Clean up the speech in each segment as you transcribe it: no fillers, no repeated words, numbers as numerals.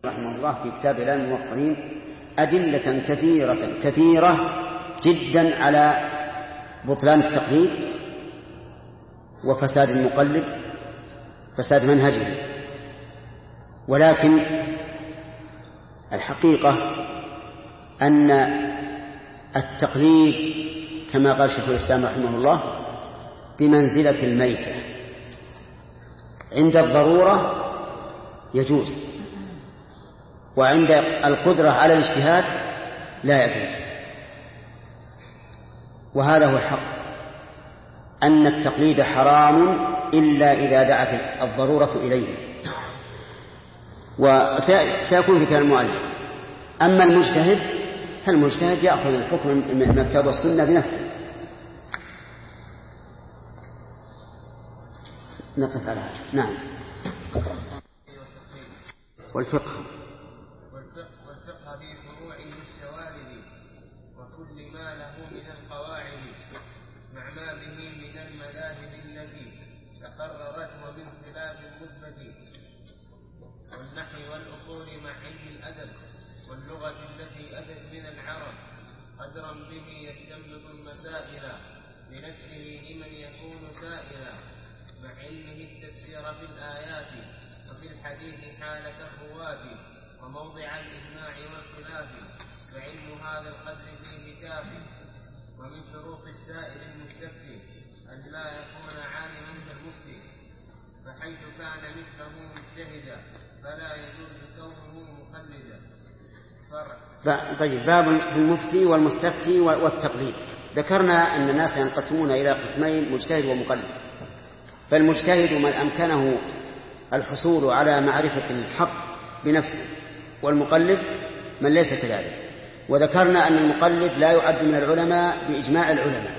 رحمه الله في كتاب إعلام الموقعين أدلة كثيرة جدا على بطلان التقليد وفساد المقلد، فساد منهجه. ولكن الحقيقة أن التقليد كما قال شيخ الإسلام رحمه الله بمنزلة الميتة، عند الضرورة يجوز، وعند القدرة على الاجتهاد لا يجوز. وهذا هو الحق، أن التقليد حرام إلا إذا دعت الضرورة إليه، وسيكون في كلام المؤلف. أما المجتهد فالمجتهد يأخذ الحكم من الكتاب والسنة بنفسه. نقف على هذا. نعم. والفقه في فروع الشوارد وكل ما له من القواعد مع ما به من المذاهب التي تقررت ومن خلاف المثبت، والنحو والأصول مع علم الأدب واللغة التي أتت من العرب قدرا به يستنبط المسائل لنفسه لمن يكون سائلا، مع علمه التفسير في الآيات وفي الحديث حالة الرواة وموضع الإجماع والخلاف، فعلم هذا القدر فيه كافي. ومن شروط السائل المستفتي أن لا يكون عالما كالمفتي، فحيث كان مثله مجتهدا فلا يجوز كونه مقلدا. طيب، باب في المفتي والمستفتي والتقليد. ذكرنا أن الناس ينقسمون إلى قسمين: مجتهد ومقلد. فالمجتهد من أمكنه الحصول على معرفة الحق بنفسه، والمقلد من ليس كذلك. وذكرنا أن المقلد لا يعد من العلماء بإجماع العلماء،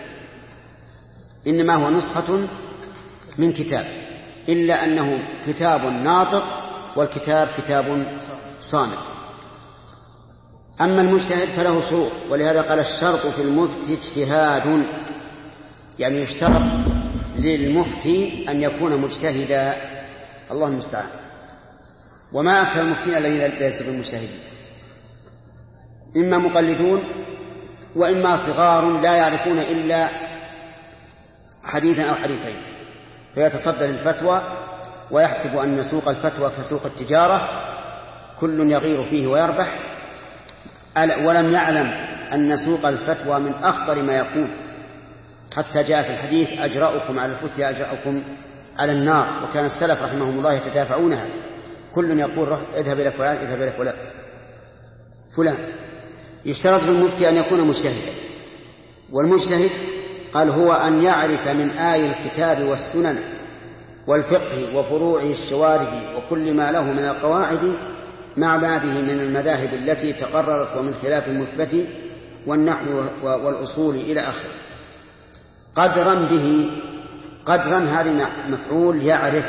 إنما هو نسخة من كتاب، إلا أنه كتاب ناطق والكتاب كتاب صامت. أما المجتهد فله شروط، ولهذا قال: الشرط في المفتي اجتهاد، يعني يشترط للمفتي أن يكون مجتهدا. الله المستعان. وما أكثر المفتين الذين ليسوا بالمجتهدين، إما مقلدون وإما صغار لا يعرفون إلا حديثا أو حديثين، فيتصدى للفتوى ويحسب أن سوق الفتوى كسوق التجارة، كل يغير فيه ويربح، ولم يعلم أن سوق الفتوى من أخطر ما يكون، حتى جاء في الحديث: أجرأكم على الفتيا أجرأكم على النار. وكان السلف رحمهم الله يتدافعونها، كل يقول: اذهب إلى فلان، اذهب إلى فلان. يشترط للمفتي أن يكون مجتهدا. والمجتهد قال: هو أن يعرف من آي الكتاب والسنن والفقه وفروعه الشوارد وكل ما له من القواعد مع ما به من المذاهب التي تقررت ومن خلاف المثبت والنحو والأصول إلى آخره. قدرا به، قدرا هذه مفعول يعرف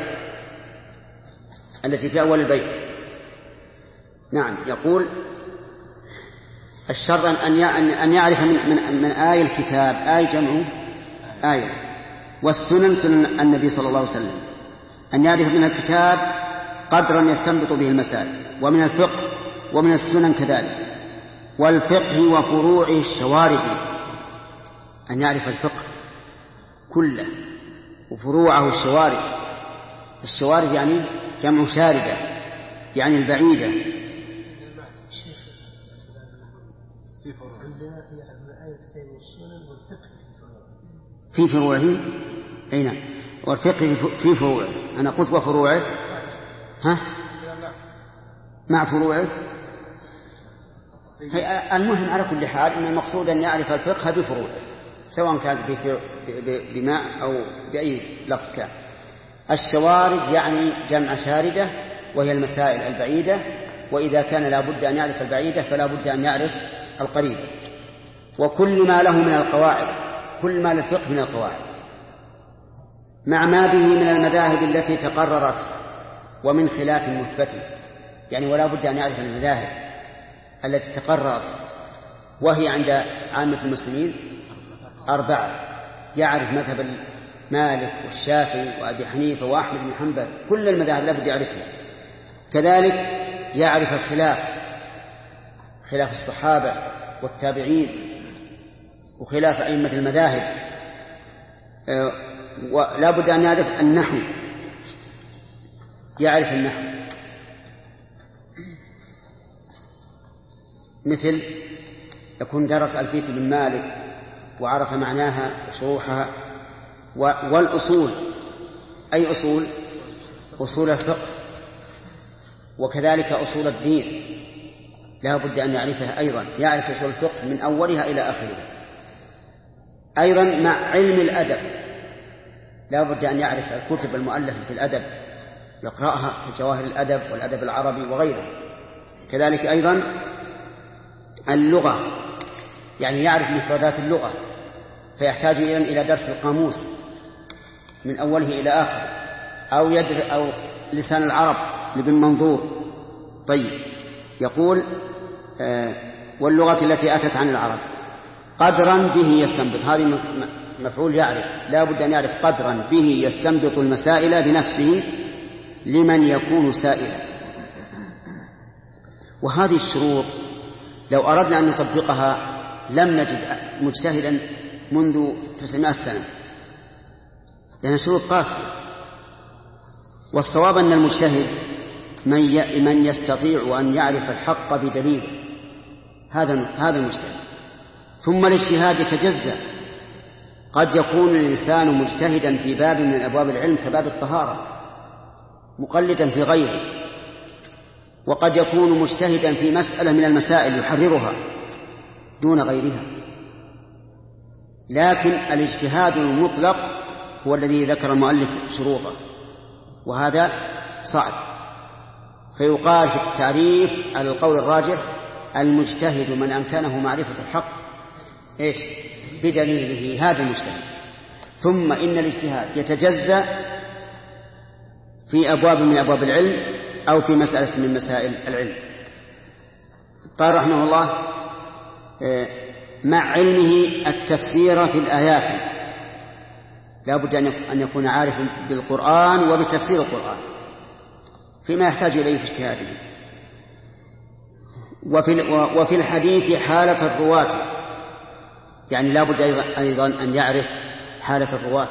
التي في أول البيت. نعم. يقول: الشرط أن يعرف من آي الكتاب، آي جمع آية، والسنن سنن النبي صلى الله عليه وسلم، أن يعرف من الكتاب قدرا يستنبط به المسائل، ومن الفقه ومن السنن كذلك، والفقه وفروعه الشوارد، أن يعرف الفقه كله وفروعه الشوارد. الشوارد يعني جمع شاردة، يعني البعيدة. في فروعه، أي نعم، والفقه في فروعه. أنا قلت وفروعه، مع فروعه. المهم على كل حال أن المقصود أن يعرف الفقه بفروعه، سواء كانت بماء أو بأي لفظ كان. الشوارد يعني جمع شاردة، وهي المسائل البعيدة، وإذا كان لا بد أن يعرف البعيدة فلا بد أن يعرف القريب. وكل ما له من القواعد، كل ما للفقه من القواعد، مع ما به من المذاهب التي تقررت ومن خلاف المثبت، يعني ولا بد أن يعرف المذاهب التي تقررت، وهي عند عامة المسلمين 4. يعرف مذهب مالك والشافعي وأبي حنيفة وأحمد بن حنبل، كل المذاهب لا بد يعرفها. كذلك يعرف الخلاف، خلاف الصحابة والتابعين وخلاف أئمة المذاهب، ولا بد أن يعرف النحو، يعرف النحو، مثل يكون درس ألفية بن مالك وعرف معناها وشروحها، والأصول. أي أصول؟ أصول الفقه، وكذلك أصول الدين لا بد أن يعرفها أيضا، يعرف أصول الفقه من أولها إلى آخرها. أيضا مع علم الأدب لا بد أن يعرف الكتب المؤلفة في الأدب، يقرأها في جواهر الأدب والأدب العربي وغيره. كذلك أيضا اللغة، يعني يعرف مفردات اللغة، فيحتاج إلى درس القاموس من أوله إلى آخره، أو لسان العرب لابن منظور. طيب، يقول واللغة التي أتت عن العرب قدرا به يستنبط، هذه مفعول يعرف، لا بد أن يعرف قدرا به يستنبط المسائل بنفسه لمن يكون سائلا. وهذه الشروط لو أردنا أن نطبقها لم نجد مجتهدا منذ 900 سنة، لأنها شروط قاسية. والصواب أن المجتهد من يستطيع أن يعرف الحق بدليل، هذا المجتهد. ثم الاجتهاد يتجزأ، قد يكون الإنسان مجتهدا في باب من أبواب العلم كباب الطهارة مقلدا في غيره، وقد يكون مجتهدا في مسألة من المسائل يحررها دون غيرها. لكن الاجتهاد المطلق هو الذي ذكر المؤلف شروطه، وهذا صعب. فيقال في التعريف على القول الراجح المجتهد من أمكنه معرفة الحق بدليله، هذا المجتهد. ثم إن الاجتهاد يتجزأ في أبواب من أبواب العلم أو في مسألة من مسائل العلم. قال رحمه الله مع علمه التفسير في الآيات، لا بد أن يكون عارفا بالقرآن وبتفسير القرآن فيما يحتاج إليه في اجتهاده. وفي الحديث حالة الرواة، يعني لا بد أيضا أن يعرف حالة الرواة.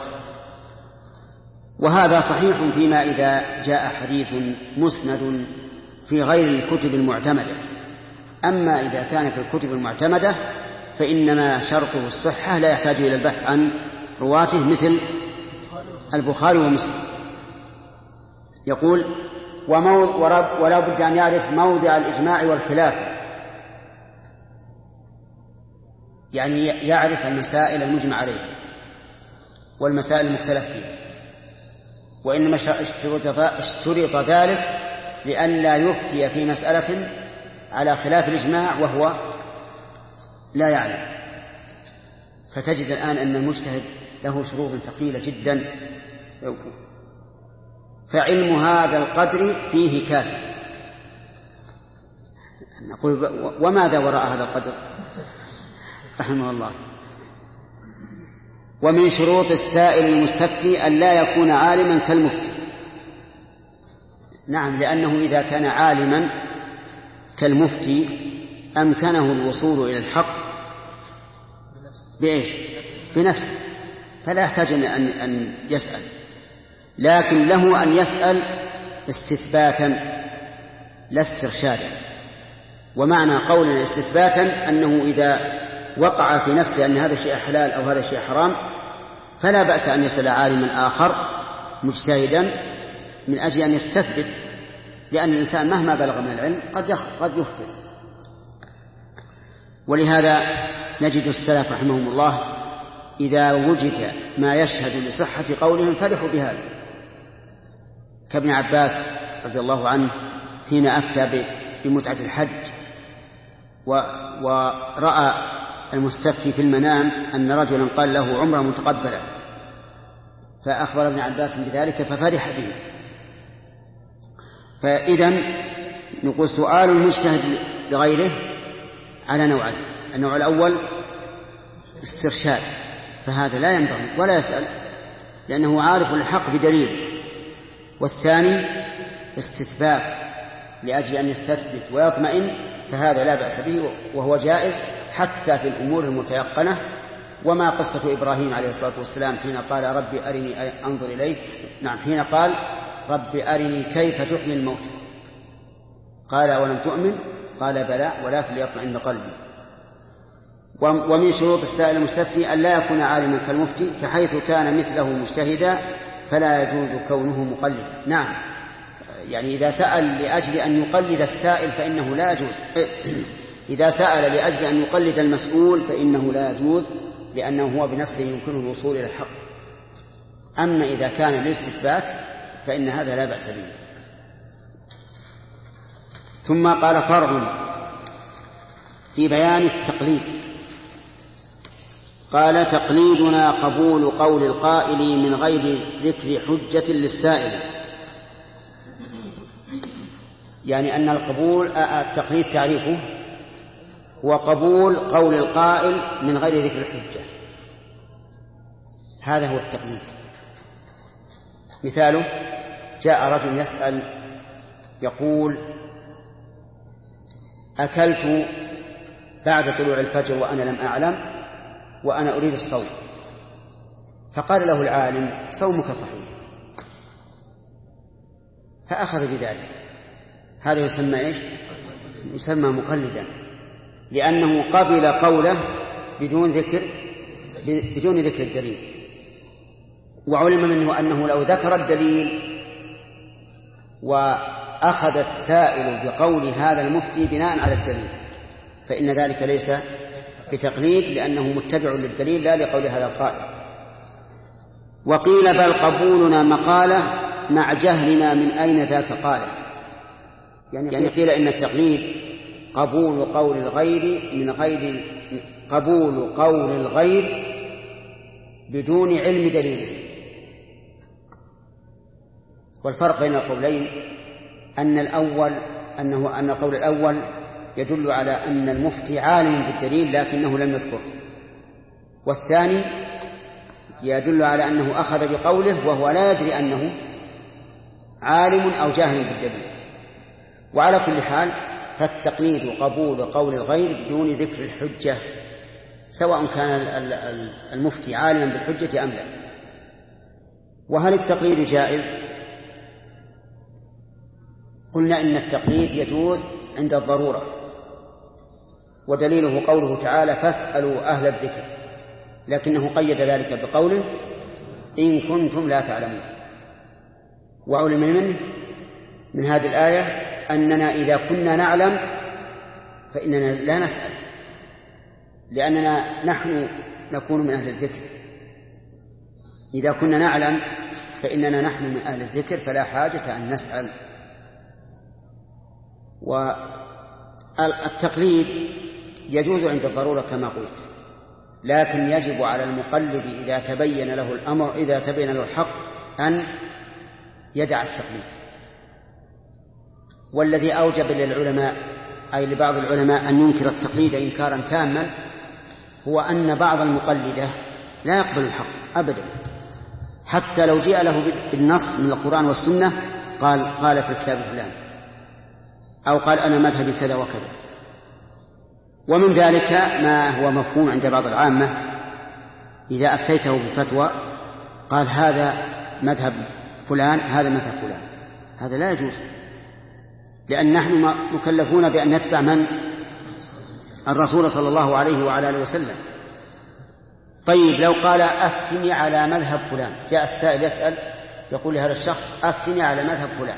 وهذا صحيح فيما إذا جاء حديث مسند في غير الكتب المعتمدة. أما إذا كان في الكتب المعتمدة فإنما شرطه الصحة، لا يحتاج إلى البحث عن رواته، مثل البخاري ومسلم. يقول ولا بد أن يعرف موضع الإجماع والخلاف، يعني يعرف المسائل المجمع عليها والمسائل المختلف فيها. وإنما اشترط ذلك لئلا يفتي في مسألة على خلاف الإجماع وهو لا يعلم. فتجد الآن أن المجتهد له شروط ثقيلة جدا، فعلم هذا القدر فيه كافي. نقول وماذا وراء هذا القدر؟ رحمه الله. ومن شروط السائل المستفتي أن لا يكون عالما كالمفتي. نعم، لأنه إذا كان عالما كالمفتي أمكنه الوصول إلى الحق بنفسه، فلا يحتاج أن يسأل. لكن له أن يسأل استثباتا لا استرشادا. ومعنى قولنا استثباتا أنه إذا وقع في نفسه أن هذا شيء حلال أو هذا شيء حرام فلا بأس أن يسأل عالما آخر مجتهدا من أجل أن يستثبت، لأن الإنسان مهما بلغ من العلم قد يخطئ. ولهذا نجد السلف رحمهم الله إذا وجد ما يشهد لصحة قولهم فرحوا بهذا، كابن عباس رضي الله عنه حين أفتى بمتعة الحج ورأى المستفتي في المنام أن رجلا قال له عمره متقبلة، فأخبر ابن عباس بذلك ففرح به. فإذن نقول سؤال المجتهد لغيره على نوعين: النوع الأول استرشاد، فهذا لا ينبغي ولا يسأل لأنه عارف الحق بدليل. والثاني استثبات، لأجل أن يستثبت ويطمئن فهذا لا بأس به وهو جائز حتى في الأمور المتيقنة. وما قصة إبراهيم عليه الصلاة والسلام حين قال ربي أرني أنظر إليك، نعم حين قال ربي أرني كيف تحيي الموتى، قال ولم تؤمن، قال بلى ولكن ليطمئن قلبي. ومن شروط السائل المستفتي أن لا يكون عالما كالمفتي، فحيث كان مثله مجتهدا فلا يجوز كونه مقلدا. نعم، يعني إذا سأل لأجل أن يقلد السائل فإنه لا يجوز، إذا سأل لأجل أن يقلد المسؤول فإنه لا يجوز، لأنه هو بنفسه يمكنه الوصول إلى الحق. أما إذا كان للاستثبات فإن هذا لا بأس به. ثم قال فرع في بيان التقليد، قال تقليدنا قبول قول القائل من غير ذكر حجة للسائل. يعني أن التقليد تعريفه هو قبول قول القائل من غير ذكر الحجة، هذا هو التقليد. مثاله جاء رجل يسأل يقول أكلت بعد طلوع الفجر وأنا لم أعلم وأنا أريد الصوم، فقال له العالم صومك صحيح، فأخذ بذلك، هذا يسمى إيش؟ يسمى مقلدا، لأنه قبل قوله بدون ذكر الدليل. وعلم منه أنه لو ذكر الدليل وأخذ السائل بقول هذا المفتي بناء على الدليل فإن ذلك ليس بتقليد، لأنه متبع للدليل لا لقول هذا القائل. وقيل بل قبولنا مقالة مع جهلنا من أين ذاك قال، يعني قيل إن التقليد قبول قول الغير بدون علم دليله. والفرق بين القولين أن القول الأول يدل على أن المفتي عالم بالدليل لكنه لم يذكره، والثاني يدل على أنه أخذ بقوله وهو لا يدري أنه عالم أو جاهل بالدليل. وعلى كل حال فالتقليد قبول قول الغير بدون ذكر الحجة، سواء كان المفتي عالما بالحجة أم لا. وهل التقليد جائز؟ قلنا إن التقليد يجوز عند الضرورة، ودليله قوله تعالى فاسألوا أهل الذكر، لكنه قيد ذلك بقوله إن كنتم لا تعلمون. وعلم منه من هذه الآية أننا إذا كنا نعلم فإننا لا نسأل، لأننا نحن نكون من أهل الذكر. إذا كنا نعلم فإننا نحن من أهل الذكر فلا حاجة أن نسأل. والتقليد يجوز عند الضرورة كما قلت، لكن يجب على المقلد إذا تبين له الحق أن يدع التقليد. والذي أوجب للعلماء أي لبعض العلماء أن ينكر التقليد إنكارا تاما هو أن بعض المقلدة لا يقبل الحق أبدا، حتى لو جاء له بالنص من القرآن والسنة قال في الكتاب فلان، أو قال أنا مذهبي كذا وكذا. ومن ذلك ما هو مفهوم عند بعض العامة، إذا أفتيته بفتوى قال هذا مذهب فلان هذا مذهب فلان، هذا لا يجوز، لأن نحن مكلفون بأن نتبع من؟ الرسول صلى الله عليه وعلى آله وسلم. طيب لو قال أفتني على مذهب فلان، جاء السائل يسأل يقول لهذا الشخص أفتني على مذهب فلان،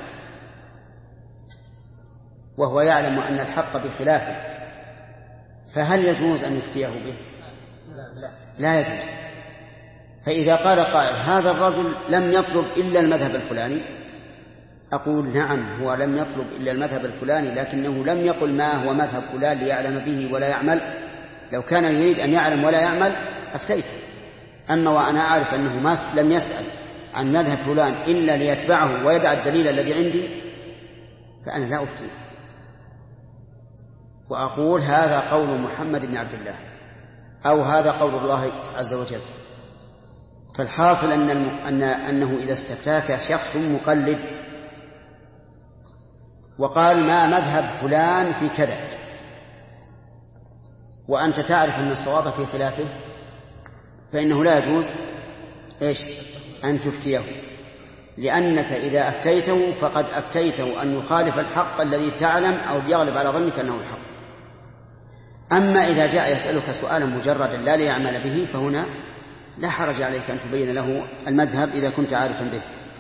وهو يعلم أن الحق بخلافه، فهل يجوز أن يفتيه به؟ لا يجوز. فإذا قال قائل هذا الرجل لم يطلب إلا المذهب الفلاني، أقول نعم هو لم يطلب إلا المذهب الفلاني، لكنه لم يقل ما هو مذهب فلان ليعلم به ولا يعمل. لو كان يريد أن يعلم ولا يعمل أفتيته. أما وأنا أعرف أنه لم يسأل عن مذهب فلان إلا ليتبعه ويدع الدليل الذي عندي فأنا لا أفتيه، وأقول هذا قول محمد بن عبد الله أو هذا قول الله عز وجل. فالحاصل أنه إذا استفتاك شخص مقلد وقال ما مذهب فلان في كذا، وأنت تعرف أن الصواب في خلافه، فإنه لا يجوز أن تفتيه، لأنك إذا أفتيته فقد أفتيته أن يخالف الحق الذي تعلم أو يغلب على ظنك أنه الحق. أما إذا جاء يسألك سؤالا مجردا لا ليعمل به، فهنا لا حرج عليك أن تبين له المذهب إذا كنت عارفا به.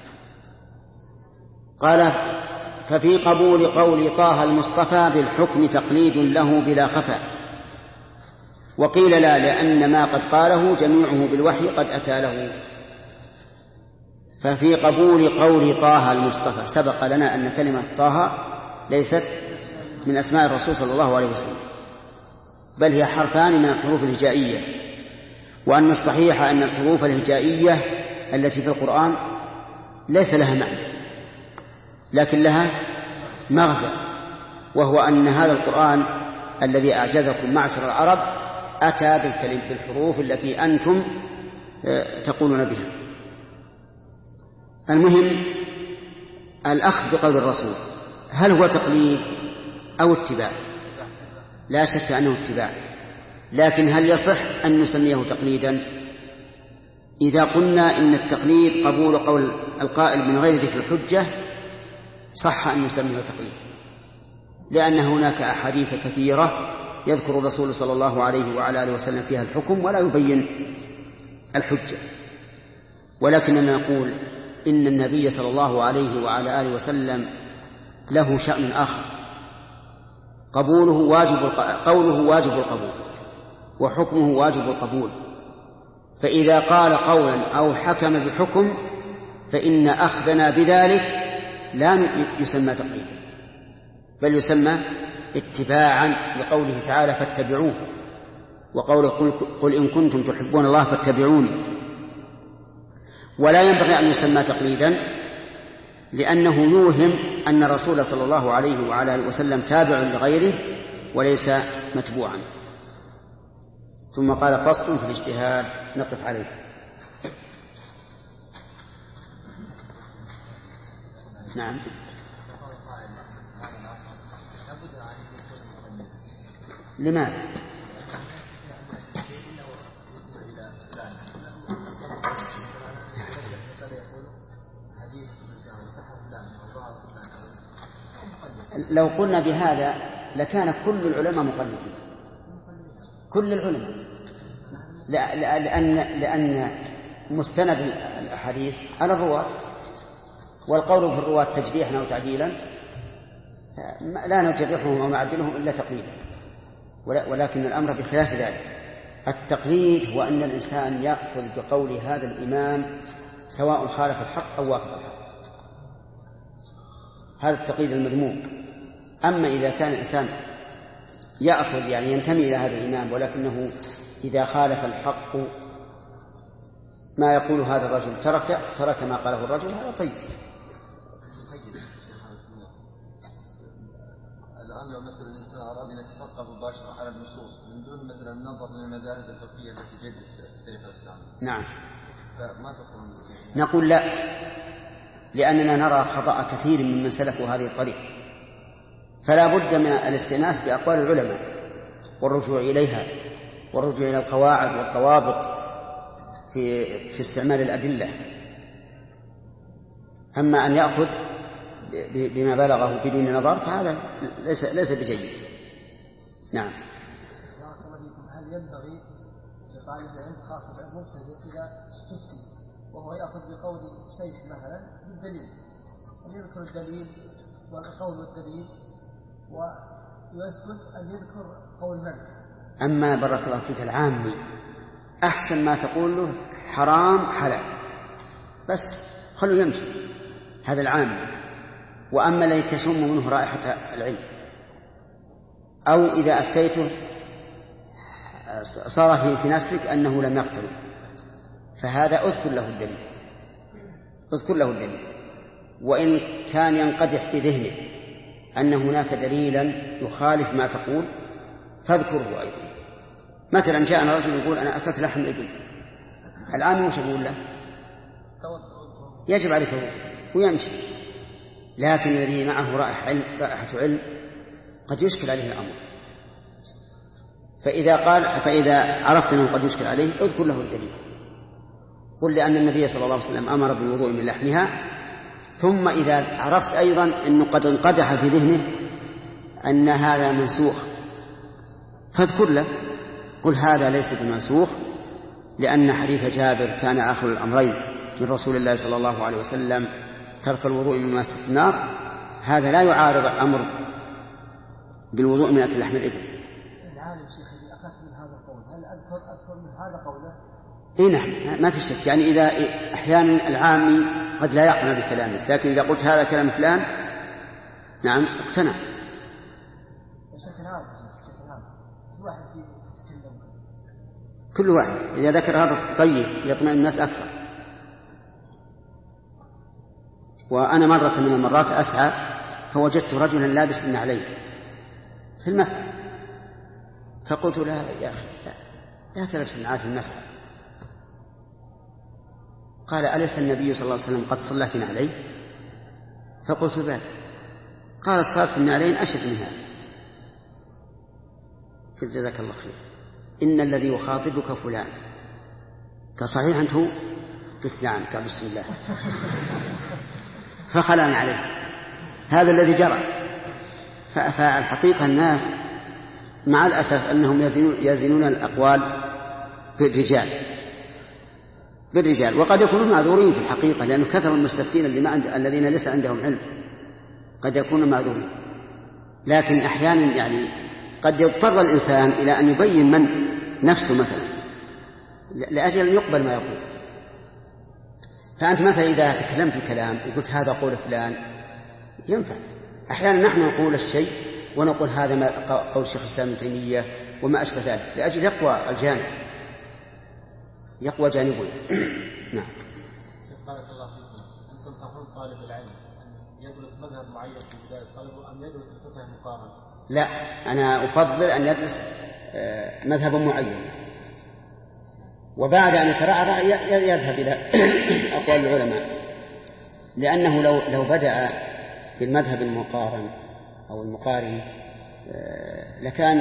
قال ففي قبول قول طه المصطفى بالحكم تقليد له بلا خفا، وقيل لا، لأن ما قد قاله جميعه بالوحي قد أتى له. ففي قبول قول طه المصطفى، سبق لنا أن كلمة طه ليست من أسماء الرسول صلى الله عليه وسلم، بل هي حرفان من الحروف الهجائية، وأن الصحيح أن الحروف الهجائية التي في القرآن ليس لها معنى لكن لها مغزى، وهو أن هذا القرآن الذي أعجزكم معشر العرب أتى بالحروف التي أنتم تقولون بها. المهم الأخذ بقول الرسول هل هو تقليد أو اتباع؟ لا شك أنه اتباع، لكن هل يصح أن نسميه تقليدا؟ إذا قلنا إن التقليد قبول قول القائل من غير ذكر الحجة صح أن نسميه تقليد، لأن هناك أحاديث كثيرة يذكر الرسول صلى الله عليه وعلى آله وسلم فيها الحكم ولا يبين الحجة. ولكننا نقول إن النبي صلى الله عليه وعلى آله وسلم له شأن آخر، قوله واجب القبول وحكمه واجب القبول، فإذا قال قولا أو حكم بحكم فإن أخذنا بذلك لا يسمى تقليدا بل يسمى اتباعا لقوله تعالى فاتبعوه، وقوله قل إن كنتم تحبون الله فاتبعوني. ولا ينبغي أن يسمى تقليدا لأنه يوهم أن الرسول صلى الله عليه وعلى آله وسلم تابع لغيره وليس متبوعا. ثم قال فصل في الاجتهاد، نقف عليه. نعم. لماذا؟ لو قلنا بهذا لكان كل العلماء مقلدين، كل العلماء، لأن مستند الأحاديث على الرواة، والقول في الرواة تجريحا أو تعديلا لا نجرحهم أو نعدلهم إلا تقليدا، ولكن الأمر بخلاف ذلك. التقليد هو أن الإنسان يأخذ بقول هذا الإمام سواء خالف الحق أو وافق الحق، هذا التقليد المذموم. أما إذا كان الإنسان يأخذ يعني ينتمي إلى هذا الإمام ولكنه إذا خالف الحق ما يقول هذا الرجل ترك ما قاله الرجل، هذا طيب. الآن لو مثل الإنسان أراد أن يتفقه مباشرة على النصوص من دون مثلا النظر للمذاهب الفقهية التي جدت في التاريخ الإسلامي، نعم، فما تقول؟ نقول لا، لأننا نرى خطأ كثير ممن سلكوا هذه الطريق، فلا بد من الاستئناس بأقوال العلماء والرجوع إليها والرجوع إلى القواعد والضوابط في استعمال الأدلة. أما أن يأخذ بما بلغه بدون نظر فهذا ليس بجيد. نعم. هل ينبغي لطالب العلم خاصة المبتدئ إذا استفتي وهو يأخذ بقول شيخ مثلا بالدليل أن يذكر الدليل والقول والدليل ويسكت أن يذكر قول من؟ أما بارك الله فيك العامي أحسن ما تقول له حرام حلال بس خلوا يمشي، هذا العامي. وأما الذي تشم منه رائحة العلم أو إذا أفتيته صار في نفسك أنه لم يقتل، فهذا أذكر له الدليل، وإن كان ينقدح في ذهنك أن هناك دليلا يخالف ما تقول فاذكره أيضا. مثلا جاءنا رجل يقول أنا أكلت لحم إبل، الآن وش يقول له؟ يجب عليك ويمشي، لكن الذي معه رائحة علم قد يشكل عليه الأمر. فإذا عرفت أنه قد يشكل عليه اذكر له الدليل. قل لأن النبي صلى الله عليه وسلم أمر بالوضوء من لحمها، ثم إذا عرفت أيضا أنه قد انقدح في ذهنه أن هذا منسوخ فاذكر له، قل هذا ليس بمنسوخ، لأن حديث جابر كان آخر الأمرين من رسول الله صلى الله عليه وسلم ترك الوضوء من ماسة النار، هذا لا يعارض الأمر بالوضوء من أكل لحم الإبل. العالم شيخ أخذت من هذا القول، هل أذكر من هذا قوله؟ إيه نعم، ما في شك. يعني إذا أحيانا العامي قد لا يقنع بكلامك، لكن إذا قلت هذا كلام فلان نعم اقتنع. كل واحد إذا ذكر هذا طيب يطمئن الناس أكثر. وأنا مرة من المرات أسعى فوجدت رجلا لابس النعلين في المسعى، فقلت له يا أخي لا تلبس النعال في المسعى. قال أليس النبي صلى الله عليه وسلم قد صلى في نعلين؟ فقلت بلى. قال الصلاة في النعلين أشد من هذا. قلت جزاك الله خير، إن الذي يخاطبك فلان. كصحيح أنت؟ قلت نعم. قال بسم الله. فخلعنا عليه. هذا الذي جرى. فالحقيقة الناس مع الأسف أنهم يزنون الأقوال بالرجال، وقد يكونون معذورين في الحقيقة، لأنه كثر المستفتين الذين ليس عندهم علم قد يكونوا معذورين. لكن أحيانا يعني قد يضطر الإنسان إلى أن يبين من نفسه مثلا لأجل أن يقبل ما يقول. فأنت مثلا إذا تكلمت في الكلام وقلت هذا قول فلان ينفع. أحيانا نحن نقول الشيء ونقول هذا ما قول شيخ الإسلام ابن تيمية وما أشبه ذلك، لأجل يقوى الجانب، يقوى جانبنا. نعم. بارك الله فيكم. أنتم تنصحون طالب العلم أن يدرس مذهب معين في بداية طلبه أم يدرس الفقه مقارنة؟ لا، أنا أفضل أن يدرس مذهب معين، وبعد أن يترعرع يذهب إلى أقوال العلماء، لأنه لو بدأ بالمذهب المقارن أو المقارن لكان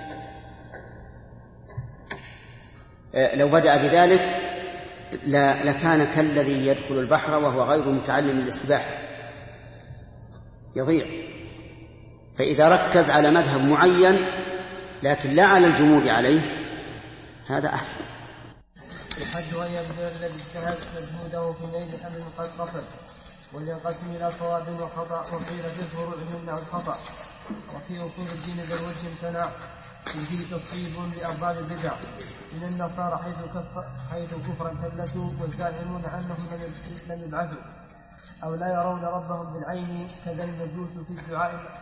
لو بدأ بذلك لكان كالذي يدخل البحر وهو غير متعلم للسباحة، يضيع. فإذا ركز على مذهب معين لكن لا على الجمود عليه هذا أحسن. الحج أن يبذل الذي اجتهد مجهوده في نيل أمر قد قصد، ولينقسم إلى صواب وخطأ، وقيل في الفروع يمنع الخطأ، وفي أصول الدين ذا الوجه امتنع، فيه تصويب لأرباب البدع من النصارى حيث كفرا كلسوا، والزاعمون أنهم لم يبعثوا أو لا يرون ربهم بالعين، كذا المجوس في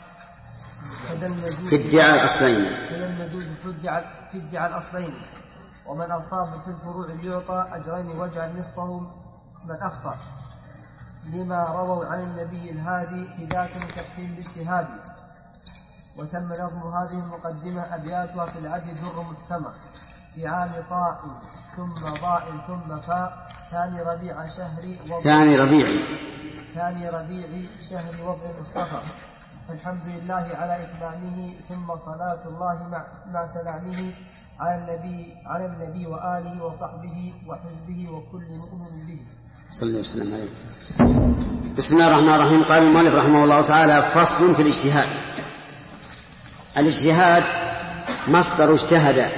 ادعاء الأصلين. ومن أصاب في الفروع يعطى أجرين واجعل نصفه من أخطأ، لما رووا عن النبي الهادي في ذات تقسيم الاجتهاد. وتم نظم هذه المقدمة أبياتها في العدل در محكمة في عام طاء ثم ضاء ثم فاء ثاني ربيع شهر وضع المصطفى. فالحمد لله على إتمامه، ثم صلاة الله مع سلامه على النبي وآله وصحبه وحزبه وكل مؤمن به صلى الله عليه وسلم. بسم الله الرحمن الرحيم. قال المؤلف رحمه الله تعالى: فصل في الاجتهاد. الاجتهاد مصدر اجتهد،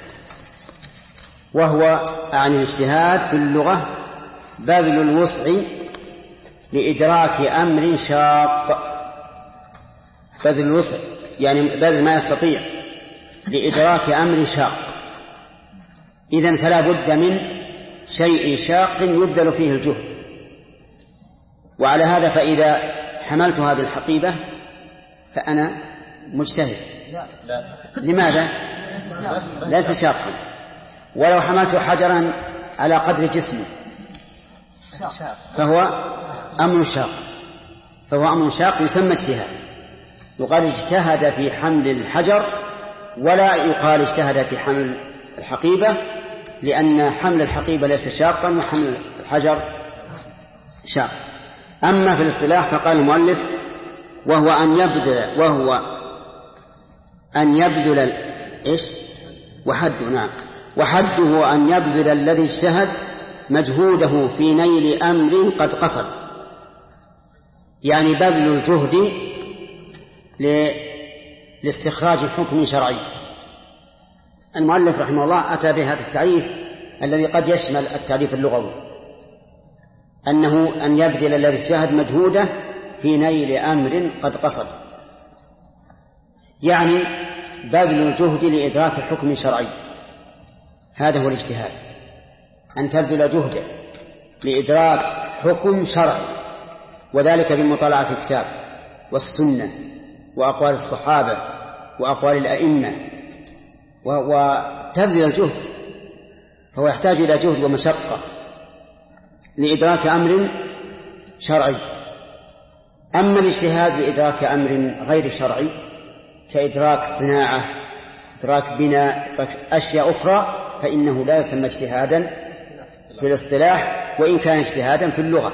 وهو عن الاجتهاد في اللغة بذل الوسع لإدراك أمر شاق. بذل الوسع يعني بذل ما يستطيع لإدراك أمر شاق. إذن فلا بد من شيء شاق يبذل فيه الجهد. وعلى هذا فإذا حملت هذه الحقيبة فأنا مجتهد. لا. لماذا؟ ليس شاقا. ولو حملت حجرا على قدر جسمي فهو أمر شاق يسمى اجتهاد. يقال اجتهد في حمل الحجر ولا يقال اجتهد في حمل الحقيبة، لأن حمل الحقيبة ليس شاقا وحمل الحجر شاق. أما في الاصطلاح فقال المؤلف وهو أن يبذل إيش وحده أن يبذل الذي اجتهد مجهوده في نيل أمر قد قصد، يعني بذل الجهد لاستخراج حكم شرعي. المؤلف رحمه الله أتى بهذا التعريف الذي قد يشمل التعريف اللغوي، أنه أن يبذل الذي اجتهد مجهوده في نيل أمر قد قصد، يعني بذل الجهد لإدراك حكم شرعي، هذا هو الاجتهاد، أن تبذل جهدك لإدراك حكم شرعي، وذلك بمطالعة الكتاب والسنة وأقوال الصحابة وأقوال الأئمة، وتبذل الجهد، فهو يحتاج إلى جهد ومشقة لإدراك أمر شرعي. أما الاجتهاد لإدراك أمر غير شرعي كإدراك صناعة، إدراك بناء، أشياء أخرى، فإنه لا يسمى اجتهادا في الاصطلاح وإن كان اجتهادا في اللغة.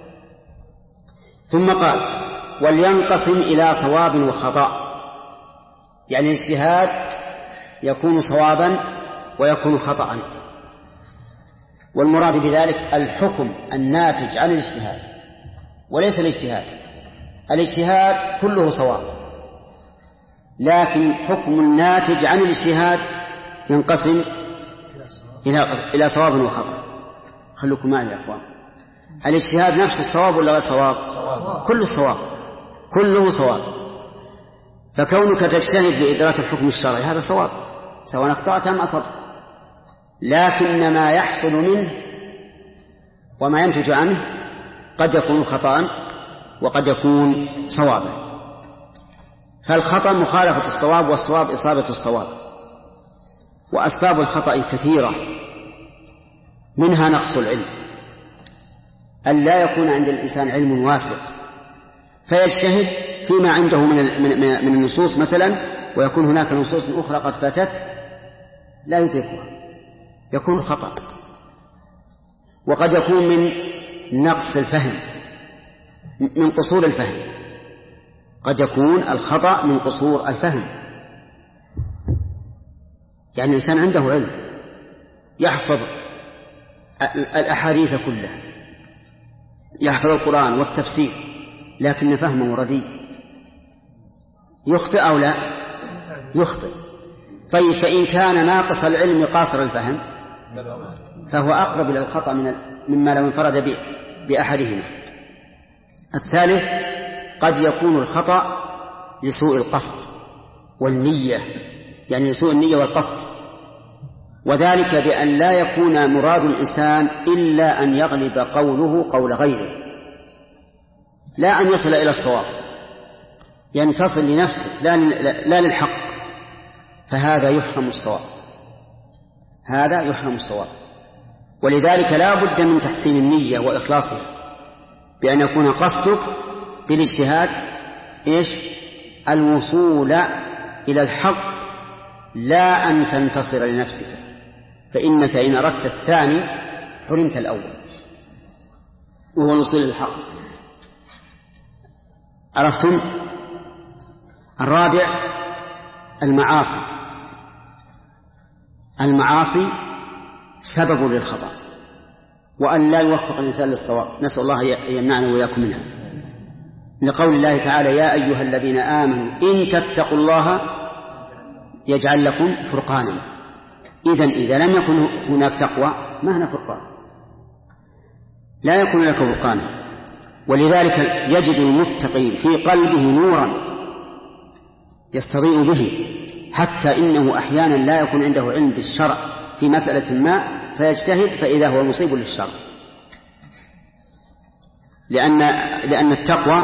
ثم قال ولينقسم إلى صواب وخطأ، يعني الاجتهاد يكون صوابا ويكون خطأ، والمراد بذلك الحكم الناتج عن الاجتهاد وليس الاجتهاد. الاجتهاد كله صواب، لكن حكم الناتج عن الاجتهاد ينقسم إلى صواب وخطأ. خلوكم معي يا أخوان، الاجتهاد نفس الصواب ولا غير صواب؟ كله صواب، كله صواب. فكونك تجتهد لإدراك الحكم الشرعي هذا صواب سواء أخطأت أم أصبت، لكن ما يحصل منه وما ينتج عنه قد يكون خطأ وقد يكون صوابا. فالخطأ مخالفة الصواب، والصواب إصابة الصواب. وأسباب الخطأ كثيرة، منها نقص العلم، أن لا يكون عند الإنسان علم واسع فيجتهد فيما عنده من النصوص مثلا، ويكون هناك نصوص أخرى قد فاتت لا يدركها، يكون خطأ. وقد يكون من نقص الفهم، من قصور الفهم، قد يكون الخطأ من قصور الفهم. يعني الإنسان عنده علم يحفظ الأحاديث كلها، يحفظ القرآن والتفسير، لكن فهمه رديء، يخطئ أو لا يخطئ. طيب فإن كان ناقص العلم قاصر الفهم فهو أقرب إلى الخطأ مما لو انفرد بأحدهما. الثالث قد يكون الخطأ لسوء القصد والنية، يعني لسوء النية والقصد، وذلك بأن لا يكون مراد الإنسان إلا أن يغلب قوله قول غيره، لا أن يصل إلى الصواب، ينتصر لنفسه لا للحق، فهذا يحرم الصواب، هذا يحرم الصواب. ولذلك لا بد من تحسين النية وإخلاصها، بأن يكون قصدك بالاجتهاد الوصول إلى الحق لا أن تنتصر لنفسك، فإنك إن أردت الثاني حرمت الأول وهو الوصول إلى الحق. عرفتم؟ الرابع المعاصي سبب للخطأ، وأن لا يوفق الإنسان للصواب، نسأل الله يمنعنا وإياكم منها، لقول الله تعالى يا أيها الذين آمنوا إن تتقوا الله يجعل لكم فرقانا. إذن إذا لم يكن هناك تقوى ما هنا فرقان، لا يكون لك فرقانا. ولذلك يجد المتقي في قلبه نورا يستضيء به، حتى إنه أحيانا لا يكون عنده علم بالشرع في مسألة ما فيجتهد فإذا هو مصيب للشرع، لأن التقوى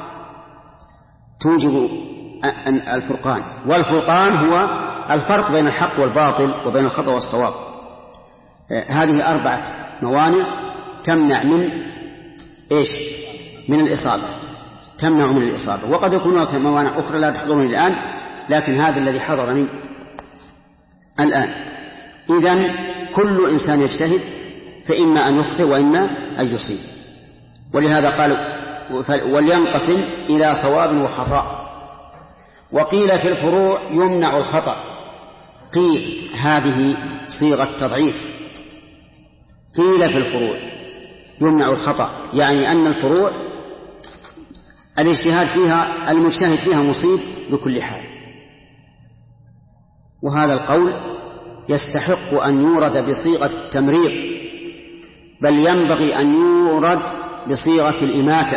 توجب الفرقان، والفرقان هو الفرق بين الحق والباطل وبين الخطأ والصواب. هذه 4 موانع تمنع من الإصابة، تمنع من الإصابة. وقد يكون هناك موانع أخرى لا تحضرني الآن، لكن هذا الذي حضرني الآن. إذن كل إنسان يجتهد، فإما أن يخطئ وإما أن يصيب. ولهذا قالوا ولينقسم إلى صواب وخطأ. وقيل في الفروع يمنع الخطأ. قيل هذه صيغة تضعيف. قيل في الفروع يمنع الخطأ، يعني أن الفروع الاجتهاد فيها المجتهد فيها مصيب بكل حال. وهذا القول يستحق أن يورد بصيغة التمريض، بل ينبغي أن يورد بصيغة الإماتة،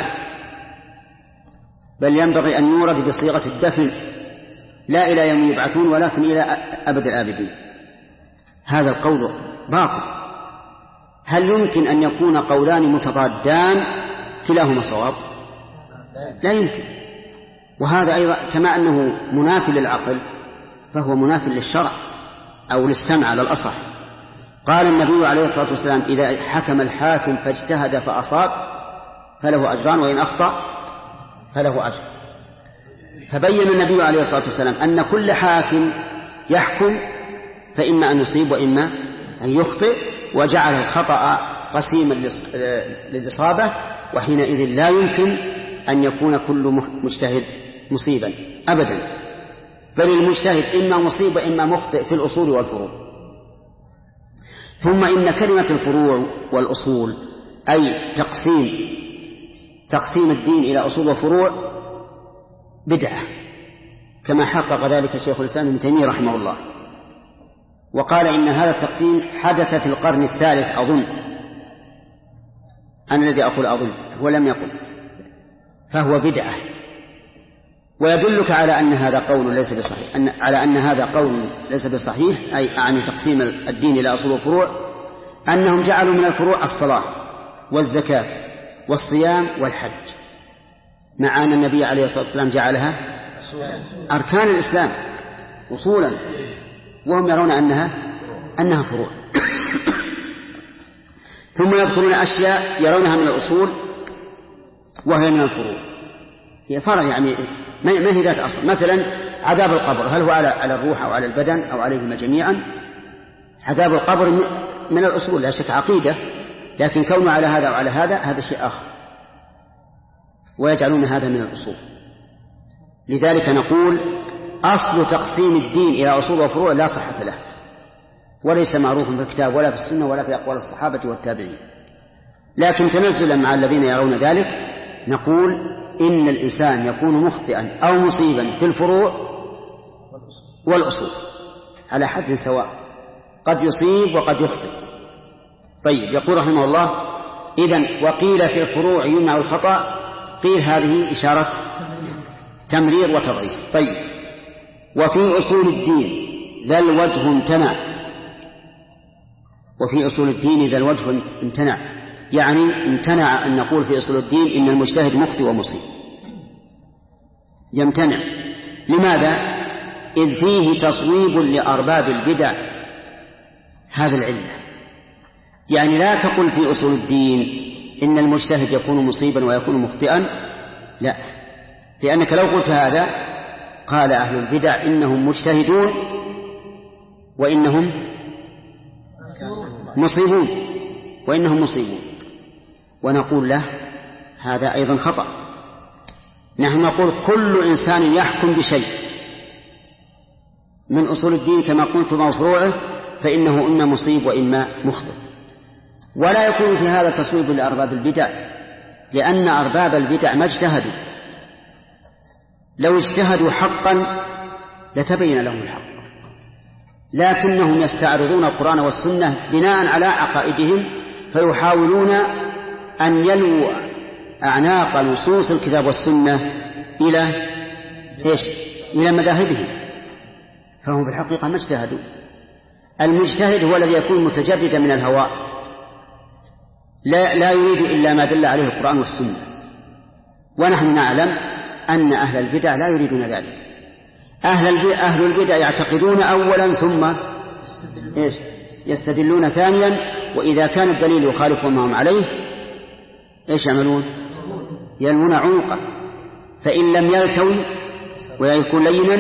بل ينبغي أن يورد بصيغة الدفن، لا إلى يوم يبعثون ولكن إلى أبد الآبدين. هذا القول باطل. هل يمكن أن يكون قولان متضادان كلاهما صواب؟ لا يمكن. وهذا أيضا كما أنه منافي للعقل فهو منافي للشرع أو للسمع على الأصح. قال النبي عليه الصلاة والسلام: إذا حكم الحاكم فاجتهد فأصاب فله أجران وإن أخطأ فله أجر. فبين النبي عليه الصلاة والسلام أن كل حاكم يحكم فإما أن يصيب وإما أن يخطئ، وجعل الخطأ قسيما للإصابة، وحينئذ لا يمكن أن يكون كل مجتهد مصيبا أبدا، بل المجتهد إما مصيب وإما مخطئ في الأصول والفروع. ثم إن كلمة الفروع والأصول أي تقسيم الدين إلى أصول وفروع بدعة، كما حقق ذلك شيخ الإسلام ابن تيمية رحمه الله، وقال إن هذا التقسيم حدث في القرن الثالث أظن، أنا الذي أقول أظن هو لم يقل، فهو بدعة. ويدلك على أن هذا قول ليس بصحيح، على أن هذا قول ليس بصحيح، أي أعني تقسيم الدين إلى أصول وفروع، أنهم جعلوا من الفروع الصلاة والزكاة والصيام والحج، مع أن النبي عليه الصلاة والسلام جعلها أركان الإسلام أصولا، وهم يرون أنها فروع. ثم يذكرون أشياء يرونها من الأصول وهي من الفروع، هي فرع يعني ما هي ذات أصل. مثلا عذاب القبر، هل هو على الروح أو على البدن أو عليهما جميعا؟ عذاب القبر من الأصول لا شك عقيدة، لكن كونه على هذا وعلى هذا شيء آخر، ويجعلون هذا من الأصول. لذلك نقول أصل تقسيم الدين إلى أصول وفروع لا صحة له، وليس معروف في الكتاب ولا في السنة ولا في أقوال الصحابة والتابعين. لكن تنزلا مع الذين يرون ذلك نقول إن الإنسان يكون مخطئا أو مصيبا في الفروع والأصول على حد سواء، قد يصيب وقد يخطئ. طيب، يقول رحمه الله: إذن وقيل في الفروع يمنع الخطأ. قيل هذه إشارة تمرير وتضعيف. طيب، وفي أصول الدين ذا الوجه امتنع. وفي أصول الدين ذا الوجه امتنع، يعني امتنع أن نقول في أصول الدين إن المجتهد مخطئ ومصيب، يمتنع. لماذا؟ إذ فيه تصويب لأرباب البدع. هذا العلة، يعني لا تقل في أصول الدين إن المجتهد يكون مصيبا ويكون مخطئا، لا، لأنك لو قلت هذا قال أهل البدع إنهم مجتهدون وإنهم مصيبون ونقول له هذا أيضا خطأ. نحن نقول كل إنسان يحكم بشيء من أصول الدين كما قلت موضوعه فإنه إما مصيب وإما مخطئ، ولا يكون في هذا تصويب لأرباب البدع، لأن أرباب البدع ما اجتهدوا. لو اجتهدوا حقا لتبين لهم الحق، لكنهم يستعرضون القرآن والسنة بناء على عقائدهم، فيحاولون أن يلووا أعناق نصوص الكتاب والسنة إلى مذاهبهم، فهم في الحقيقة ما اجتهدوا. المجتهد هو الذي يكون متجردا من الهواء، لا يريد إلا ما دل عليه القرآن والسنة، ونحن نعلم أن أهل البدع لا يريدون ذلك. أهل البدع يعتقدون أولا ثم يستدلون ثانيا، وإذا كان الدليل يخالف ما هم عليه يعملون؟ يلوون عنقا، فإن لم يلتوي ويكون لينا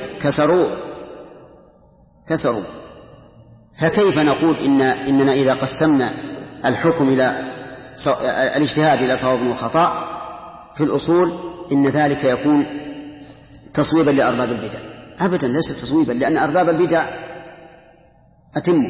كسروا. فكيف نقول إننا إذا قسمنا الحكم إلى الاجتهاد إلى صواب وخطأ في الأصول إن ذلك يكون تصويبا لأرباب البدع. أبدا ليس تصويبا، لأن أرباب البدع أتموا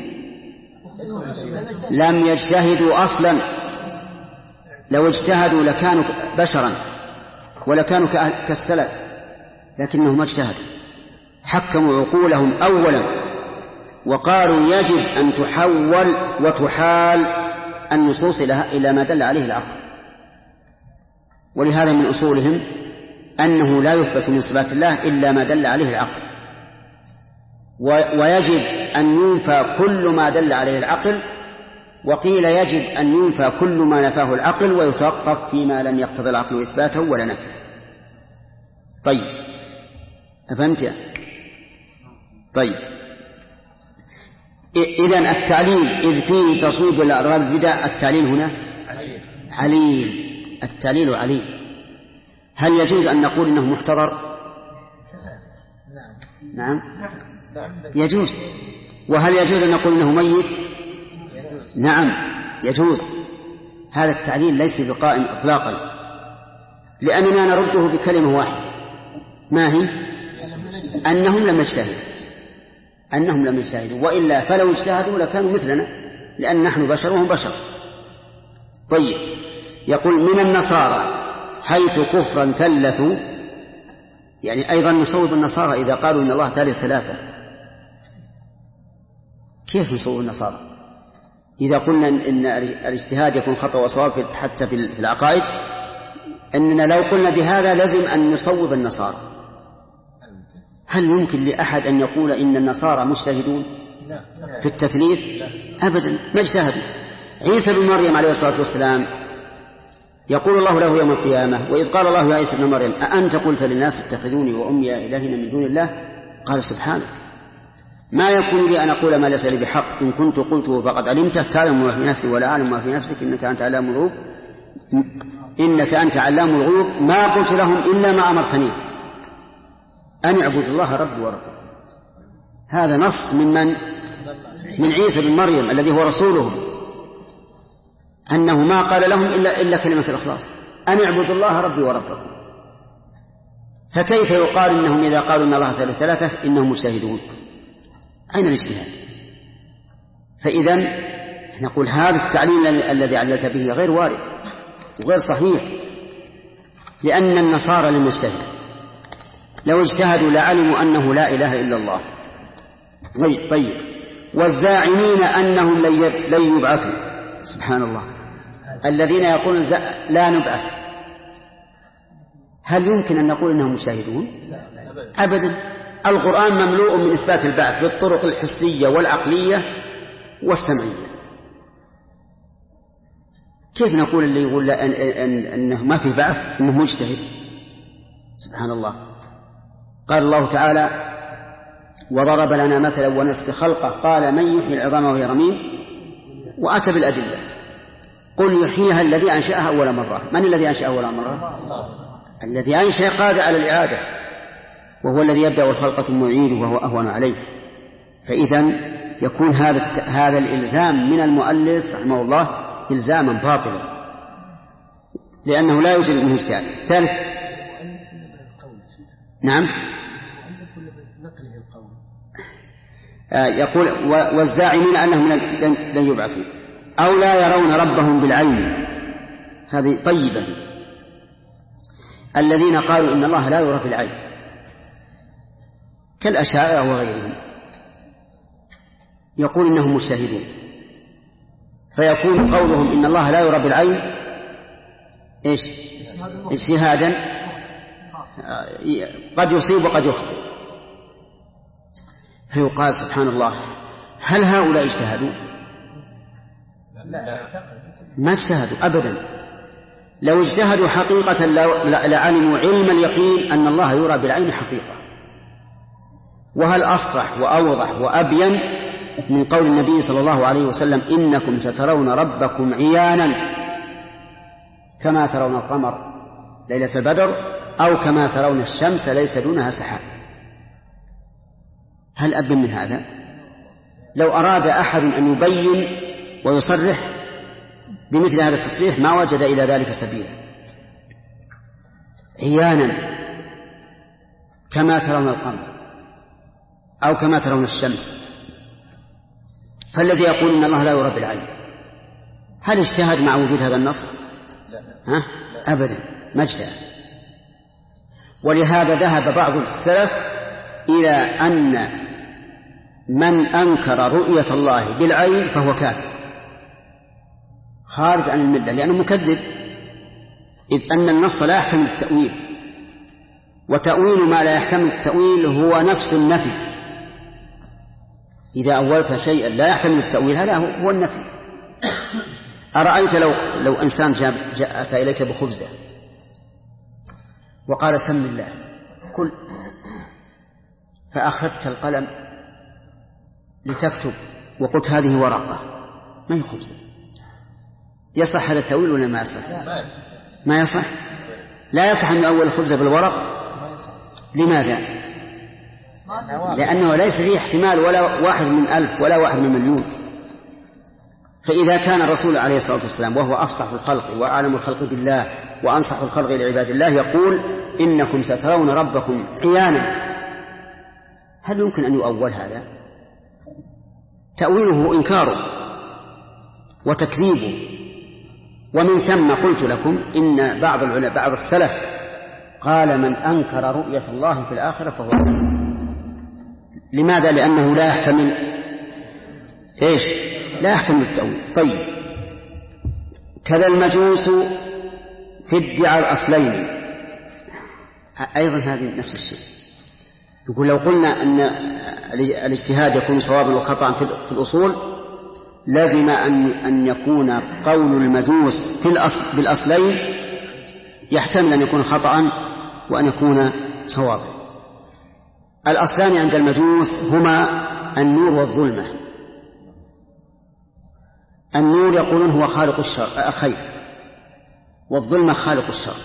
لم يجتهدوا أصلا. لو اجتهدوا لكانوا بشرا ولكانوا كالسلف، لكنهم ما اجتهدوا، حكموا عقولهم أولا وقالوا يجب أن تحول وتحال النصوص إلى ما دل عليه العقل. ولهذا من أصولهم أنه لا يثبت من صفات الله إلا ما دل عليه العقل، ويجب أن ينفى كل ما دل عليه العقل، وقيل يجب أن ينفى كل ما نفاه العقل ويتوقف فيما لم يقتضي العقل إثباته ولا نفيه. طيب أفهمت يا؟ طيب إذن التعليل إذ فيه تصويب لأرباب البدع، التعليل هنا عليل، التعليل عليل. هل يجوز أن نقول إنه محتضر؟ نعم يجوز. وهل يجوز أن نقول إنه ميت؟ نعم يجوز. هذا التعليل ليس بقائم إطلاقا، لأننا نرده بكلمة واحدة، ما هي؟ أنهم لم يجتهدوا، وإلا فلو اجتهدوا لكانوا مثلنا، لأن نحن بشر وهم بشر. طيب يقول من النصارى حيث كفرا ثلثوا، يعني أيضا نصوب النصارى إذا قالوا إن الله ثالث ثلاثة. كيف نصوب النصارى إذا قلنا إن الاجتهاد يكون خطأ وصواب حتى في العقائد؟ أننا لو قلنا بهذا لازم أن نصوب النصارى. هل يمكن لأحد أن يقول إن النصارى مجتهدون في التثليث؟ أبدا ما اجتهدوا. عيسى بن مريم عليه الصلاة والسلام يقول الله له يوم القيامة: وإذ قال الله يا عيسى بن مريم أأنت قلت للناس اتخذوني وأمي إلهين من دون الله؟ قال سبحانك ما يكون لي أن أقول ما ليس لي بحق، إن كنت قلته فقد علمته، تعلم ما في نفسي ولا أعلم ما في نفسك، إنك أنت علام الغيوب ما قلت لهم إلا ما أمرتني أن اعبدوا الله ربي وربكم. هذا نص من عيسى بن مريم الذي هو رسولهم، أنه ما قال لهم إلا كلمة الإخلاص: أن اعبدوا الله ربي وربكم. فكيف يقال إنهم إذا قالوا إن الله ثالث ثلاثة إنهم مجتهدون؟ أين الاجتهاد؟ فإذن نقول هذا التعليل الذي عللت به غير وارد وغير صحيح، لأن النصارى لم يجتهدوا، لو اجتهدوا لعلموا أنه لا إله إلا الله. طيب والزاعمين أنهم لن يبعثوا، سبحان الله، الذين يقولون لا نبعث، هل يمكن أن نقول إنهم مجتهدون؟ أبدا. القرآن مملوء من إثبات البعث بالطرق الحسية والعقلية والسمعية. كيف نقول اللي يقول أنه ما في بعث إنه مجتهد؟ سبحان الله. قال الله تعالى: وضرب لنا مثلا ونسي خلقه قال من يحيي العظام وهي رميم، وأتى بالأدلة. قل يحييها الذي أنشأها أول مرة. من الذي أنشأها أول مرة؟ الذي أنشأ قادر على الإعادة، وهو الذي يبدأ الخلق ثم يعيده وهو أهون عليه. فإذن يكون هذا الإلزام من المؤلف رحمه الله إلزاما باطلا، لأنه لا يوجد منه اجتهاد. ثالث نعم يقول: والزاعمين أنهم لن يبعثوا أو لا يرون ربهم بالعين. هذه طيبة. الذين قالوا إن الله لا يرى بالعين كالأشاعرة وغيرهم يقول إنهم مجتهدون، فيكون قولهم إن الله لا يرى بالعين إيش؟ اجتهادا قد يصيب وقد يخطئ. فيقال سبحان الله، هل هؤلاء اجتهدوا؟ ما اجتهدوا أبدا. لو اجتهدوا حقيقة لعلموا علم اليقين أن الله يرى بالعين حقيقة. وهل أصرح وأوضح وأبين من قول النبي صلى الله عليه وسلم: إنكم سترون ربكم عيانا كما ترون القمر ليلة البدر أو كما ترون الشمس ليس دونها سحاب. هل أبين من هذا؟ لو أراد أحد أن يبين ويصرح بمثل هذا التصريح ما وجد إلى ذلك سبيلا. عيانا كما ترون القمر أو كما ترون الشمس، فالذي يقول إن الله لا يرى بالعين هل اجتهد مع وجود هذا النص؟ ها؟ أبدا ما اجتهد. ولهذا ذهب بعض السلف إلى أن من أنكر رؤية الله بالعين فهو كافر خارج عن الملة، لأنه مكذب، إذ أن النص لا يحتمل التأويل، وتأويل ما لا يحتمل التأويل هو نفس النفي. إذا أولت شيئا لا يحتمل التأويل هذا هو النفي. أرأيت لو إنسان أتى إليك بخبزة وقال سم الله كل، فأخذت القلم لتكتب وقلت هذه ورقة، ما هي خبزة، يصح هذا التأويل ولا ما يصح؟ ما يصح. لا يصح أن يؤول الخبزة بالورق. لماذا؟ لأنه ليس فيه احتمال ولا 1 من 1000 ولا 1 من مليون. فإذا كان الرسول عليه الصلاة والسلام وهو أفصح الخلق وأعلم الخلق بالله وأنصح الخلق لعباد الله يقول إنكم سترون ربكم عيانا، هل يمكن أن يؤول هذا؟ تأويله إنكاره وتكذيبه. ومن ثم قلت لكم إن بعض العلماء بعض السلف قال من أنكر رؤية الله في الآخرة فهو كافر. لماذا؟ لأنه لا يحتمل إيش؟ لا يحتمل التأويل. طيب، كذا المجوس في ادعاء الأصلين أيضا هذه نفس الشيء. يقول لو قلنا أن الاجتهاد يكون صوابا وخطأ في الأصول لازم أن يكون قول المجوس بالأصلين يحتمل أن يكون خطأ وأن يكون صوابا. الأصلان عند المجوس هما النور والظلمة. النور يقولون هو خالق الخير، والظلمة خالق الشر،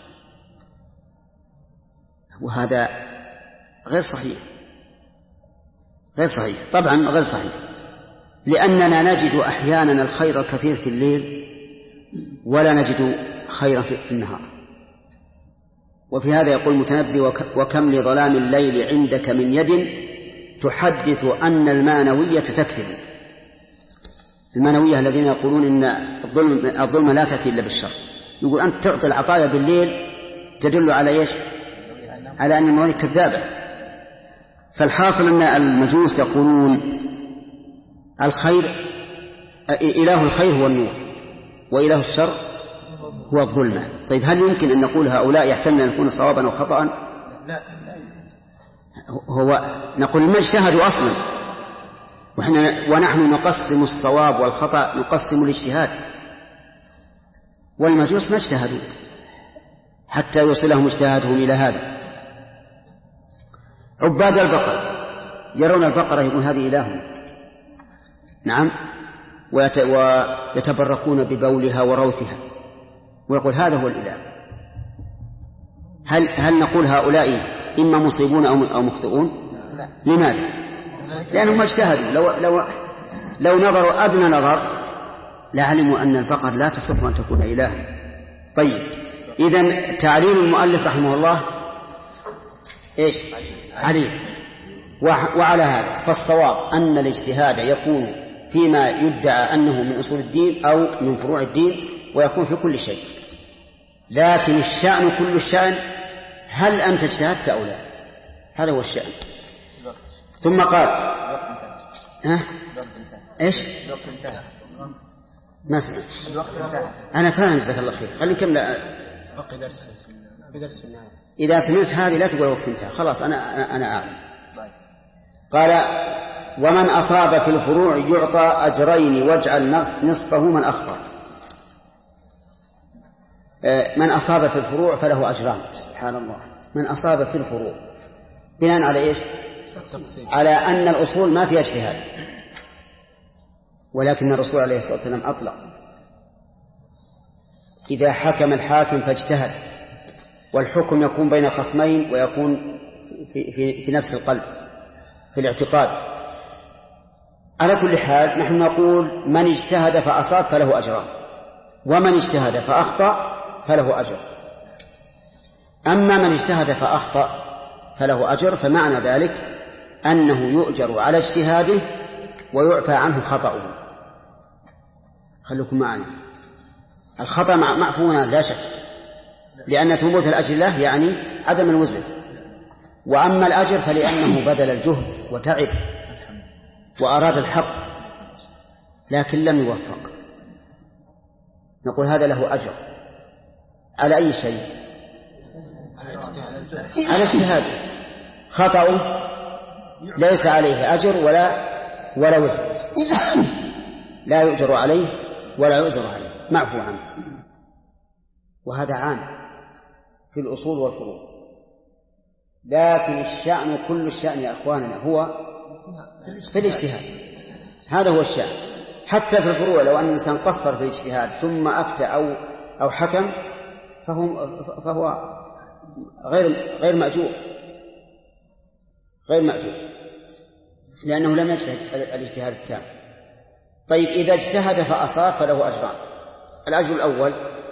وهذا غير صحيح. غير صحيح طبعا، غير صحيح، لأننا نجد أحيانا الخير الكثير في الليل ولا نجد خيرا في النهار. وفي هذا يقول المتنبي وكم لظلام الليل عندك من يد تحدث أن المانوية تكذب. المانوية الذين يقولون إن الظلم لا تأتي إلا بالشر، يقول أنت تعطي العطايا بالليل تدل على إيش؟ على أن الموالي كذابة. فالحاصل أن المجوس يقولون الخير إله الخير هو النور وإله الشر هو الظلمة. طيب هل يمكن أن نقول هؤلاء يحتمل أن يكون صوابا أو خطأ؟ لا. هو نقول ما اجتهدوا أصلا، ونحن نقسم الصواب والخطأ نقسم الاجتهاد، والمجوس ما اجتهدوا حتى يوصلهم اجتهادهم إلى هذا. عباد البقر يرون البقرة يقول هذه إلههم، نعم، ويتبركون ببولها وروثها ويقول هذا هو الإله. هل نقول هؤلاء إما مصيبون أو مخطئون؟ لماذا؟ لأنهم اجتهدوا. لو نظروا أدنى نظر لعلموا أن البقر لا تصح أن تكون إلها. طيب، إذن تعليل المؤلف رحمه الله إيش؟ عليه. وعلى هذا فالصواب أن الاجتهاد يكون فيما يدعى أنه من أصول الدين أو من فروع الدين، ويكون في كل شيء. لكن الشأن كل الشأن هل أنت اجتهدت أو لا؟ هذا هو الشأن. ثم قال إيش؟ ما سمعت. أنا فاهم جزاك الله خير. خلي نكمل. إذا سمعت هذه لا تقول وقت انتهى، خلاص أنا أعلم. قال ومن أصاب في الفروع يعطى أجرين واجعل نصفه من أخطأ. من أصاب في الفروع فله أجران. سبحان الله، من أصاب في الفروع بناء على إيش؟ على أن الأصول ما فيها اجتهاد، ولكن الرسول عليه الصلاة والسلام أطلق إذا حكم الحاكم فاجتهد، والحكم يكون بين خصمين ويكون في نفس القلب في الاعتقاد. على كل حال نحن نقول من اجتهد فأصاب فله أجران، ومن اجتهد فأخطأ فله أجر. أما من اجتهد فأخطأ فله أجر، فمعنى ذلك أنه يؤجر على اجتهاده ويعفى عنه خطأه. خلوكم معنا، الخطأ معفو لا شك، لأن ثبوت الأجر له يعني عدم الوزر. وأما الأجر فلأنه بذل الجهد وتعب وأراد الحق لكن لم يوفق، نقول هذا له أجر على أي شيء؟ على اجتهاده. خطأه ليس عليه أجر ولا وزر، لا يؤجر عليه ولا يؤجر عليه، معفو عنه. وهذا عام في الأصول والفروع، لكن الشأن كل الشأن يا أخواننا هو في الاجتهاد، هذا هو الشأن. حتى في الفروع لو أن الإنسان قصر في الاجتهاد ثم أفتى أو حكم فهو غير مأجور، لأنه لم يجتهد الاجتهاد التام. طيب إذا اجتهد فأصاب فله أجران. الأجر الأول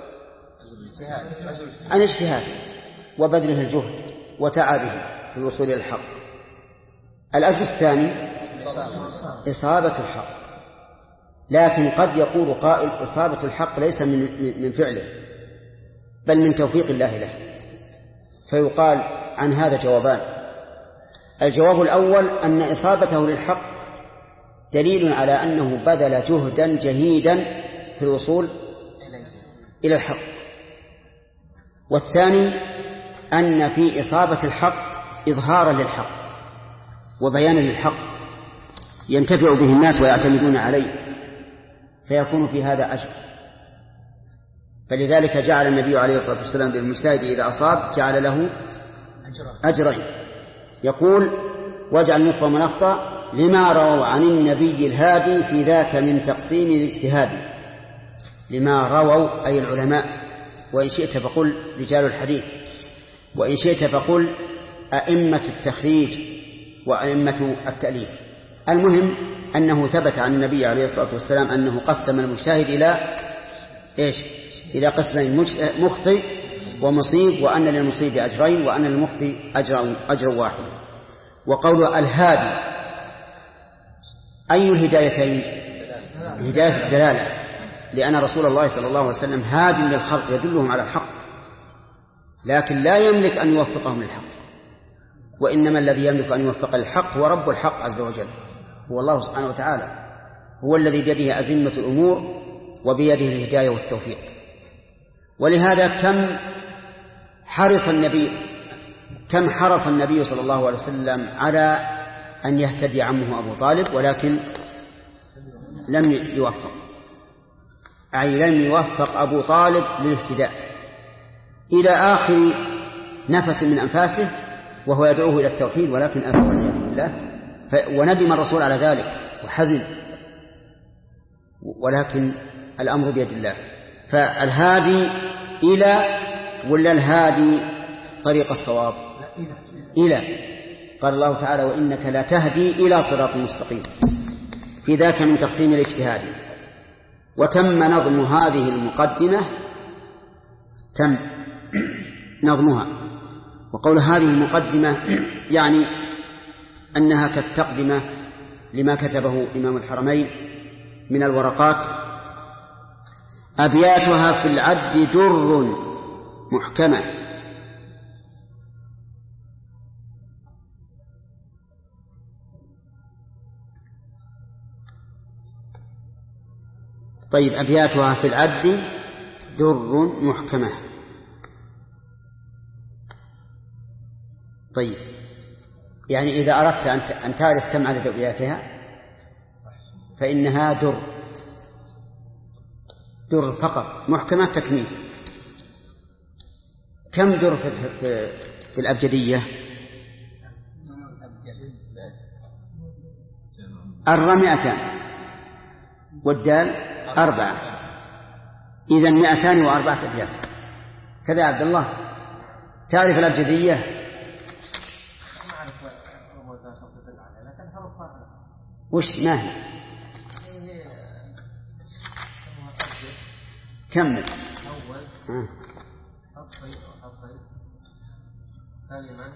عن اجتهاده وبذله الجهد وتعبه في الوصول إلى الحق. الأجر الثاني إصابة الحق. لكن قد يقول قائل إصابة الحق ليس من فعله بل من توفيق الله له، فيقال عن هذا جوابان. الجواب الأول أن إصابته للحق دليل على أنه بذل جهدا جهيدا في الوصول إلى الحق. والثاني أن في إصابة الحق إظهارا للحق وبيانا للحق ينتفع به الناس ويعتمدون عليه، فيكون في هذا أجر. فلذلك جعل النبي عليه الصلاة والسلام للمجتهد إذا أصاب جعل له أجرين. يقول واجعل نصف من أخطأ لما رووا عن النبي الهادي في ذاك من تقسيم الاجتهاد. لما رووا أي العلماء، وإن شئت فقل رجال الحديث، وإن شئت فقل أئمة التخريج وأئمة التأليف. المهم أنه ثبت عن النبي عليه الصلاة والسلام أنه قسم المجتهد إلى قسمين: مخطئ ومصيب، وأن للمصيب أجرين وأن للمخطئ أجر واحد. وقول الهادي أي الهدايتين؟ هداية الدلالة، لأن رسول الله صلى الله عليه وسلم هاد للخلق يدلهم على الحق، لكن لا يملك أن يوفقهم للحق، وإنما الذي يملك أن يوفق للحق هو رب الحق عز وجل، هو الله سبحانه وتعالى، هو الذي بيده أزمة الأمور وبيده الهداية والتوفيق. ولهذا كم حرص النبي صلى الله عليه وسلم على أن يهتدي عمه أبو طالب، ولكن لم يوفق، أي لم يوفق أبو طالب للاهتداء إلى آخر نفس من أنفاسه وهو يدعوه إلى التوحيد، ولكن أبى والعياذ بالله، وندم الرسول على ذلك وحزن، ولكن الأمر بيد الله. فالهادي إلى ولا الهادي طريق الصواب؟ إلى. قال الله تعالى وإنك لا تهدي إلى صراط مستقيم، في ذاك من تقسيم الاجتهاد. وتم نظم هذه المقدمة، تم نظمها. وقول هذه المقدمة يعني أنها كالتقدمة لما كتبه إمام الحرمين من الورقات: أبياتها في العد در محكمة. طيب، أبياتها في العد در محكمة. طيب، يعني إذا أردت أن تعرف كم عدد أبياتها فإنها در فقط، محكمة تكميل. كم در في الأبجدية؟ 400، والدال 4، إذن 204 أبيات. كذا يا عبد الله تعرف الأبجدية؟ وش ما هي؟ كمل. كلمة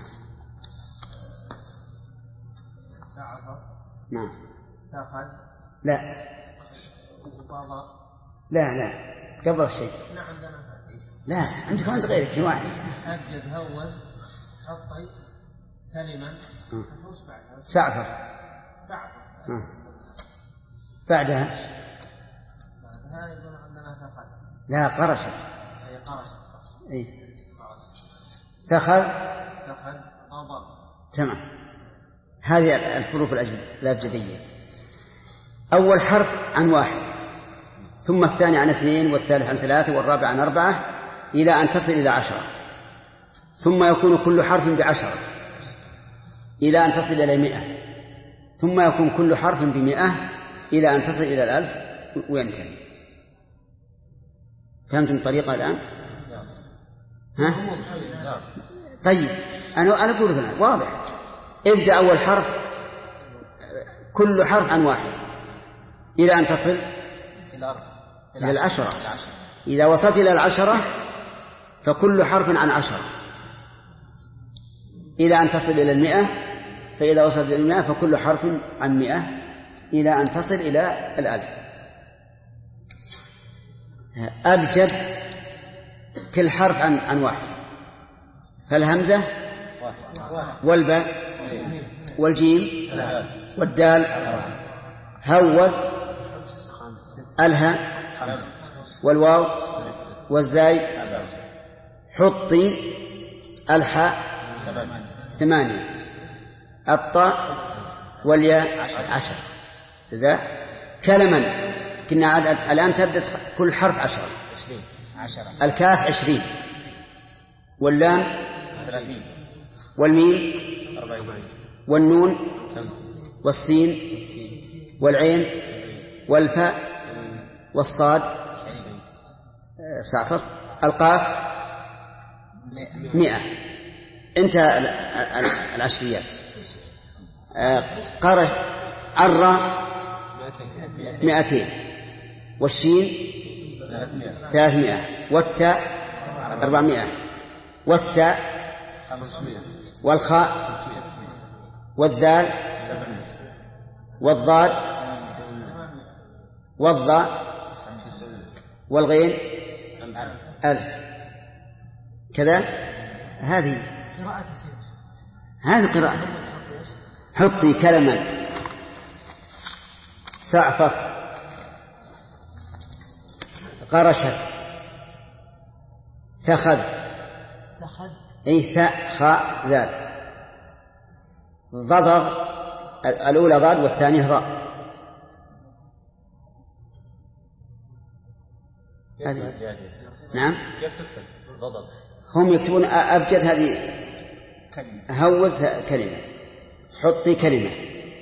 سعفص نعم تأخذ لا لا قبل الشيء لا عندنا لا عندكم عند غيرك في واحد أبجد هوز حطي كلمة سعفص بعدها يقول عندنا ثقل لا قرشت هي قرشت صح اي ثخذ ضبط تمام. هذه الحروف الأبجدية. أول حرف عن 1 ثم الثاني عن 2 والثالث عن 3 والرابع عن 4 إلى أن تصل إلى 10 ثم يكون كل حرف ب10 إلى أن تصل إلى 100 ثم يكون كل حرف ب100 إلى أن تصل إلى 1000 وينتهي. فهمتم الطريقة الآن؟ ها؟ طيب أنا أقول هنا واضح. ابدأ أول حرف كل حرف عن 1 إلى أن تصل إلى 10. إذا وصلت إلى 10 فكل حرف عن 10 إلى أن تصل إلى 100. فإذا وصلت إلى 100 فكل حرف عن 100 إلى أن تصل إلى 1000. أبجد كل حرف عن 1 فالهمزة والباء والجيم والدال هوز الها والواو والزاي حطي الحاء 8 الطاء والياء 10. كذا كلما كنا الآن تبدأ كل حرف 10. الكاف 20 واللام 30 والميم 40 والنون والسين والعين والفاء والصاد سعفص القاف 100. انتهى العشريات. قرش عرى 200 والشين 300 والتاء 400 والثاء 500 والخاء والذال والضاد والضاء والغين 1000. كذا هذه قراءة. حطي كلمة سعفص قرشت ثخذ أي ثاء خاء ذال ضضغ الأولى ضاد والثانية ضاء. نعم كيف تكتب ضضغ؟ هم يكتبون أبجد هذه هوز كلمة حطي كلمة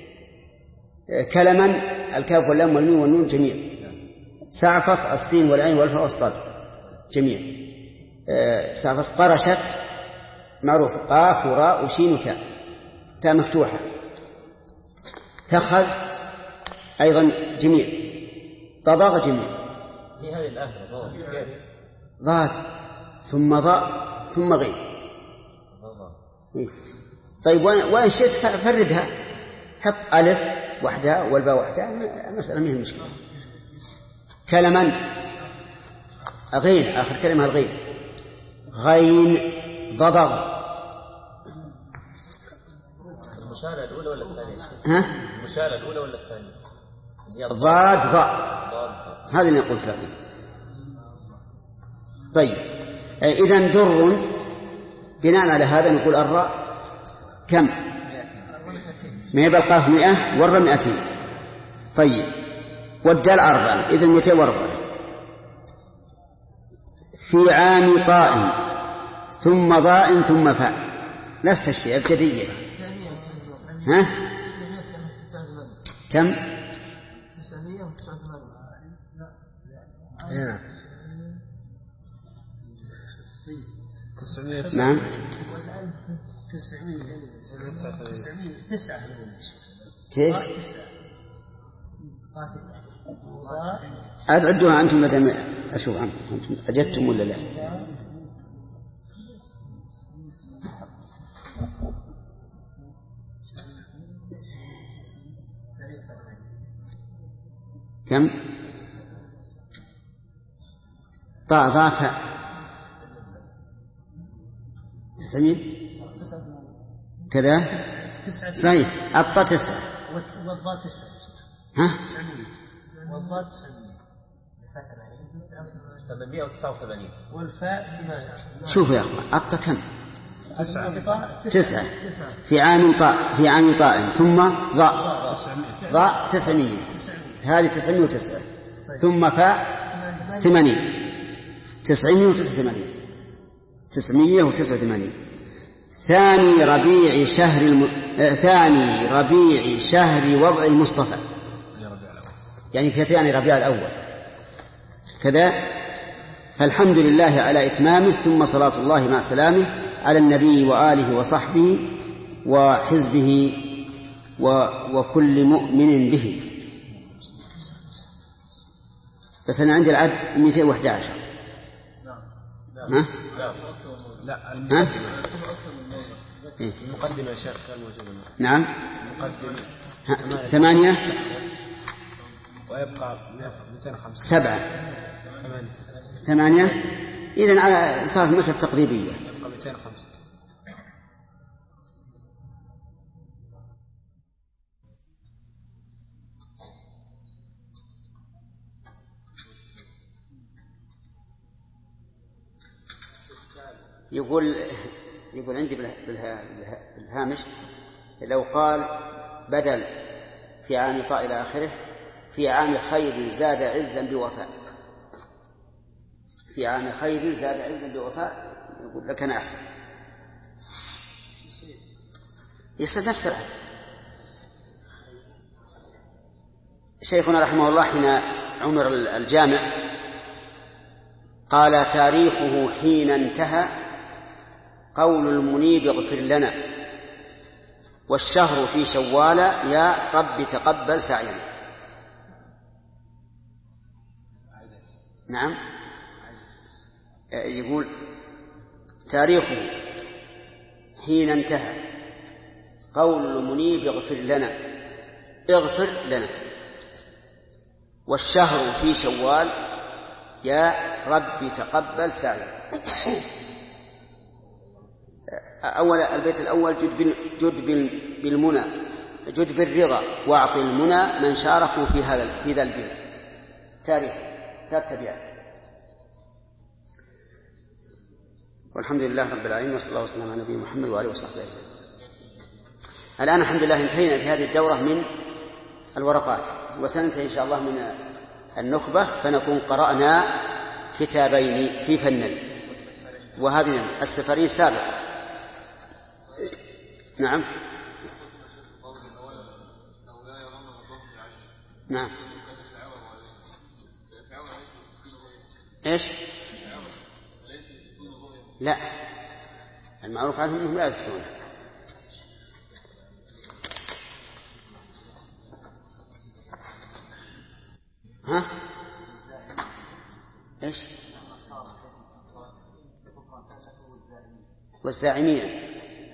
كلما الكاف واللام والميم والنون جميع سعفص السين والعين والفاء والصاد جميع سعفص قرشت معروف قاف وراء وشين وتاء تاء مفتوحة تخذ أيضا جميع ضضغ جميع هي هذه الآخرة ضاد ثم ضاء ثم غين. طيب وإن شئت فردها حط ألف وحدها والباء وحدها المسألة منها مشكلة. كلما غين آخر كلمة الغين غين ضضغ. المشالة الأولى ولا الثانية؟ ها؟ المشالة الأولى ولا الثانية؟ ضاد ضاء هذا اللي نقول فيه. طيب إذن در بناء على هذا نقول الراء كم؟ ما يبقى القاف 100 والراء 200. طيب والدال 4 إذن 204. في عام طاء ثم ضاء ثم فاء نفس الشيء ابتدية. ها؟ كم؟ 900. نعم 900 كيف؟ أعدوها أنتم متى أشوف عنكم أجدتم ولا لا؟ كم؟ طاء ضاف 900 كذا صحيح. الطاء 9 والضاء 9. ها 900 والضاء 879 والفاء 8. شوفوا يا أخوان الطاء كم؟ 9 في عام طاء ثم ضاء 900 هذه 909 ثم فاء 80 989 ثاني ربيع شهر وضع المصطفى يعني في ثاني ربيع الأول كذا. فالحمد لله على إتمامه ثم صلاة الله مع سلامه على النبي وآله وصحبه وحزبه وكل مؤمن به. بس أنا عندي العد 211. ها؟ لا المقدمة يا شيخ كان موجودة. نعم المقدمة 8 ويبقى 205 7 8 إذن على صارت مسألة تقريبية. يبقى 205. يقول عندي بالهامش لو قال بدل في عام طاء إلى آخره في عام خير زاد عزا بوفاء، في عام خير زاد عزا بوفاء، يقول لكن أحسن يصير نفس العدد. شيخنا رحمه الله حين عمر الجامع قال تاريخه حين انتهى قول المنيب اغفر لنا، والشهر في شوال يا رب تقبل سعينا. نعم يقول تاريخه حين انتهى قول المنيب اغفر لنا، والشهر في شوال يا رب تقبل سعينا. أول البيت الأول جد بالمنى، جد بالرضا واعطي المنى من شاركوا في ذا البيت. تاريخ تتبع. والحمد لله رب العالمين وصلى الله وسلم على نبينا محمد وآله وصحبه أجمعين. الآن الحمد لله انتهينا في هذه الدورة من الورقات، وسننتهي إن شاء الله من النخبة، فنكون قرأنا كتابين في فنين، وهذه السفرين سابقة. نعم نعم ايش؟ لا المعروف عنهم انهم لا يذكرون. ها ايش؟ والزاعمين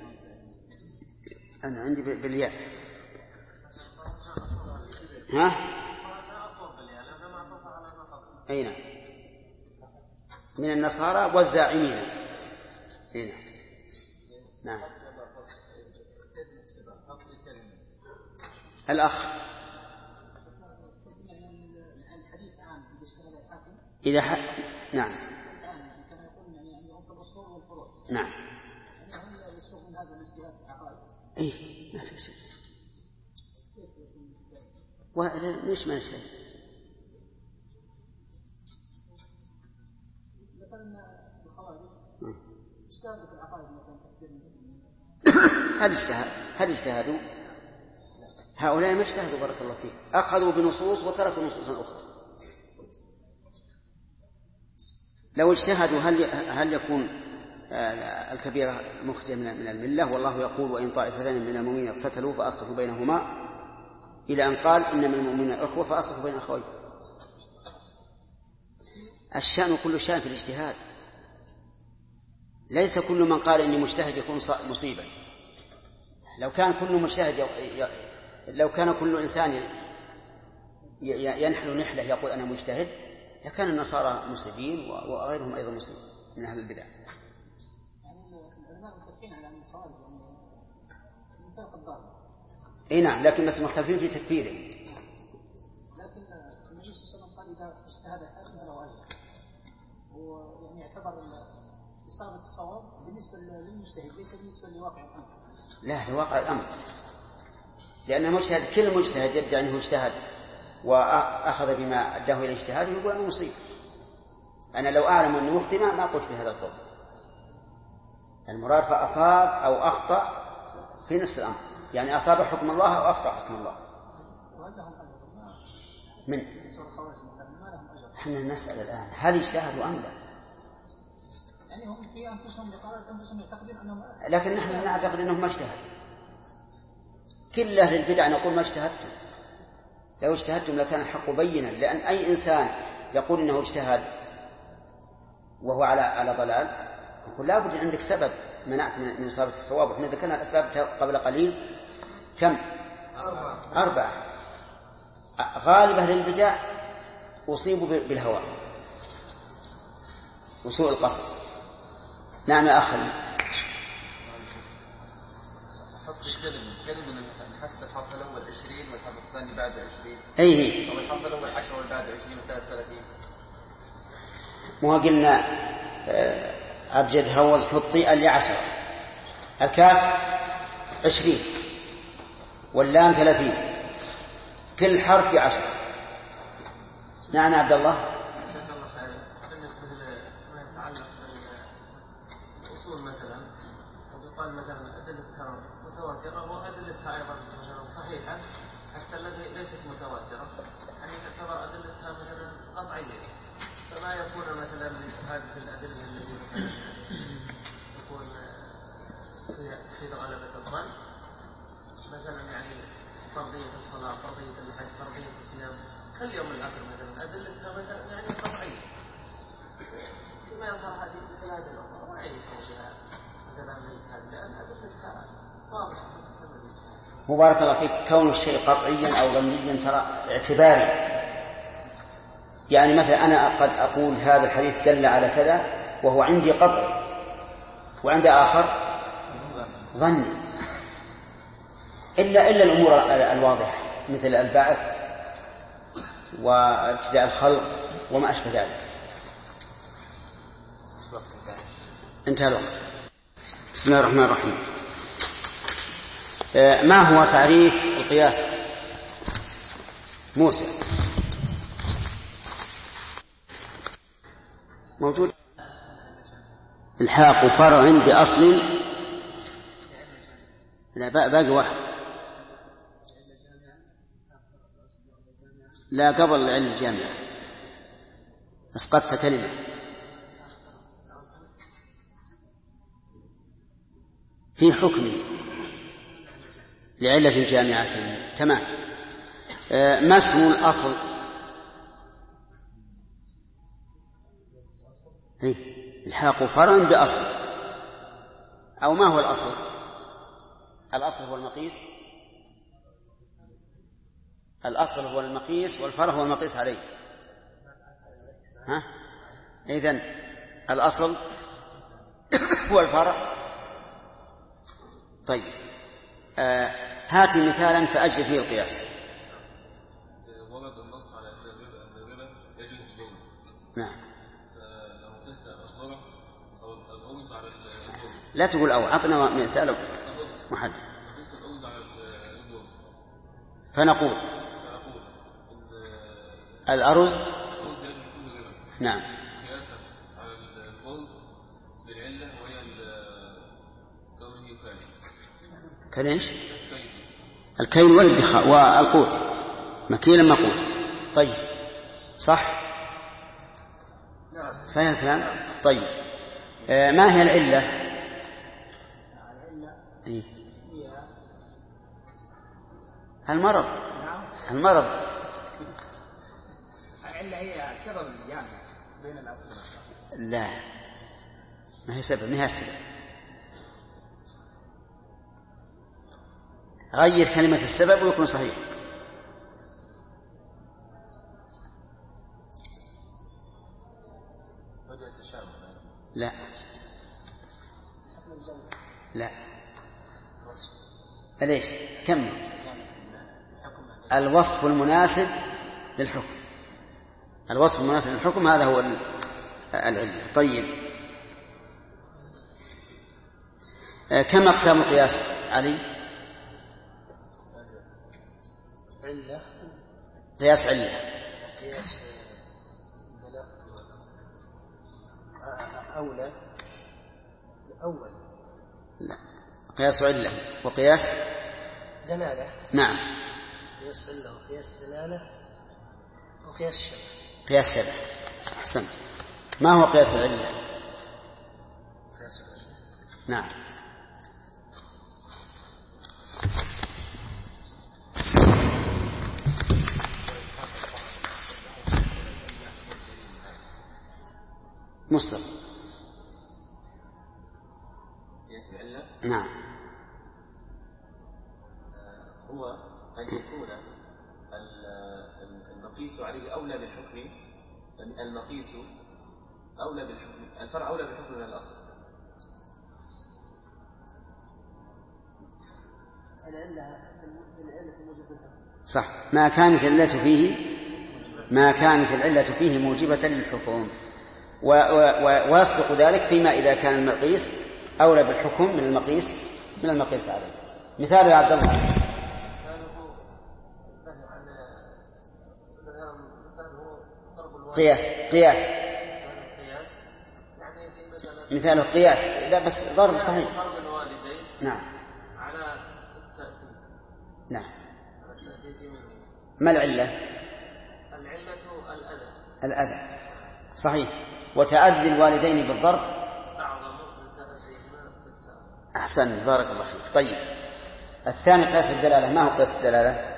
أنا عندي بالياء. ها أين من النصارى والزاعمين هنا. نعم الأخ إذا نعم نعم إيه ما في شيء. ليش ما شيء؟ هل اجتهدوا؟ هؤلاء ما اجتهدوا بارك الله فيك، أخذوا بنصوص وتركوا نصوصا أخرى. لو اجتهدوا هل يكون الكبيرة مخرجة من الملة؟ والله يقول وإن طائفتان من المؤمنين اقتتلوا فأصلحوا بينهما، إلى أن قال إنما المؤمنين إخوة فأصلحوا بين أخوين. الشأن كل شأن في الاجتهاد، ليس كل من قال إني مجتهد يكون مصيبا. لو كان كل مجتهد لو كان كل إنسان ينحل نحلة يقول أنا مجتهد، لكان النصارى مسلمين وغيرهم أيضا مسلمين من أهل البدع. اي نعم، لكن بس مختلفين في تكفيره. لكن النبي صلى الله عليه وسلم قال إذا اجتهد أحد فله أجر، ويعني يعتبر إصابة الصواب بالنسبة للمجتهد ليس بالنسبة لواقع الأمر. لا، لواقع الأمر، لأن المجتهد كل مجتهد يدعي أنه اجتهد وأخذ بما أداه إلى اجتهاده يقول أنه مصيب. أنا لو أعلم أني مخطئ ما قلت بهذا القول. المراد فأصاب أو أخطأ في نفس الأمر، يعني أصاب حكم الله أو أخطأ حكم الله. من احنا نسأل الآن هل اجتهدوا أم لا؟ يعني هم في أنفسهم بقرارة أنفسهم يعتقدون أنهم، لكن نحن نعتقد أنهم ما اجتهدوا. كل أهل البدع نقول ما اجتهدتم، لو اجتهدتم لكان الحق بينا. لأن أي إنسان يقول إنه اجتهد وهو على ضلال يقول لا بد عندك سبب منعت من إصابة الصواب. وإحنا ذكرنا الأسباب قبل قليل كم؟ 4. غالب أهل البدع أصيبوا بالهوى وسوء القصد. نعم يا أخي. حط كلمة نحسب الحرف الأول 20 والحرف الثاني بعد 20. أي أو الحرف الأول 10 والبعد 20 والثالث 30. مو قلنا أبجد هوز حطي اللي 10، الكاف 20 واللام 30، كل حرف ب10. نعم عبد الله. بالنسبة لما يتعلق بالأصول مثلا، يقال مثلا أدلتها متواترة وأدلتها أيضا مثلا صحيحة حتى الذي ليست متواترة، يعني تعتبر أدلتها مثلا قطعية، فما يكون مثلا هذه الأدلة التي مثلا يكون في غلبة الظن، مثلا يعني فرضية الصلاة، فرضية الحج، فرضية الصيام كاليوم الآخر مثلا أدلتها مثلا يعني قطعية، فيما يظهر هذه البلاد الأخرى ما يسمى بها مثلا الاجتهاد، لأن أدلتها واضحة. مبارك الله فيك. كون الشيء قطعيا أو ظنيا ترى اعتباري. يعني مثلا أنا قد أقول هذا الحديث دل على كذا وهو عندي قطع، وعند آخر ظني، إلا الأمور الواضحة مثل البعث وابتداء الخلق وما أشبه ذلك. انتهى الوقت. بسم الله الرحمن الرحيم. ما هو تعريف القياس؟ موسى موجود. الحاق فرع بأصل، لا باقي واحد، لا قبل العلم الجامعة، أسقطت كلمة. في حكم لعلة جامعة. تمام. ما اسم الأصل؟ الحاق فرع بأصل. أو ما هو الأصل؟ الأصل هو المقيس، الأصل هو المقيس والفرع هو المقيس عليه. إذن الأصل هو الفرع. طيب هات مثالا فأجل فيه القياس. ورد النص على أن الربا يجوز الظلم. نعم. لو قست الفرع أو الأوز على الظلم. لا تقول أو، عطنا مثال محدد. قست الأوز على الظلم. فنقول الأرز يجوز كل ربا. نعم. قياسا على الظلم بالعلة وهي كونه كائن. كان ايش؟ الكيل والادخار والقوت، مكيلا مقوت. طيب صح؟ صحيح الكلام. طيب ما هي العلة؟ المرض. المرض. العلة هي سبب الجامع بين الأصل. لا، ما هي سبب، ما هي السبب. غير كلمة السبب ويكون صحيح. لا. ليش؟ كم الوصف المناسب للحكم. الوصف المناسب للحكم هذا هو العلة. طيب، كم أقسام القياس علي؟ علة، قياس علة، قياس أولى، أول، لا، قياس علة وقياس دلالة. نعم، قياس علة وقياس دلالة وقياس شبه. قياس شبه. أحسن. ما هو قياس العلة؟ قياس العلة، نعم. مصطفى. قياس العلة نعم. هو أن يكون المقيس عليه أولى بالحكم، المقيس أولى بالحكم، الفرع أولى بالحكم من الأصل. صح، ما كانت العلة فيه موجبة للحكم، ويصدق ذلك فيما إذا كان المقيس أولى بالحكم من المقيس عليه. مثال يا عبد الله. قياس مثال قياس، لا بس ضرب صحيح. نعم. على التأثير. نعم. ما العلة؟ العلة الأذى. صحيح. وتأذي الوالدين بالضرب أعظم من تأذيهما بالتأذي. أحسن، بارك الله فيك. طيب، الثاني قياس الدلالة. ما هو قياس الدلالة؟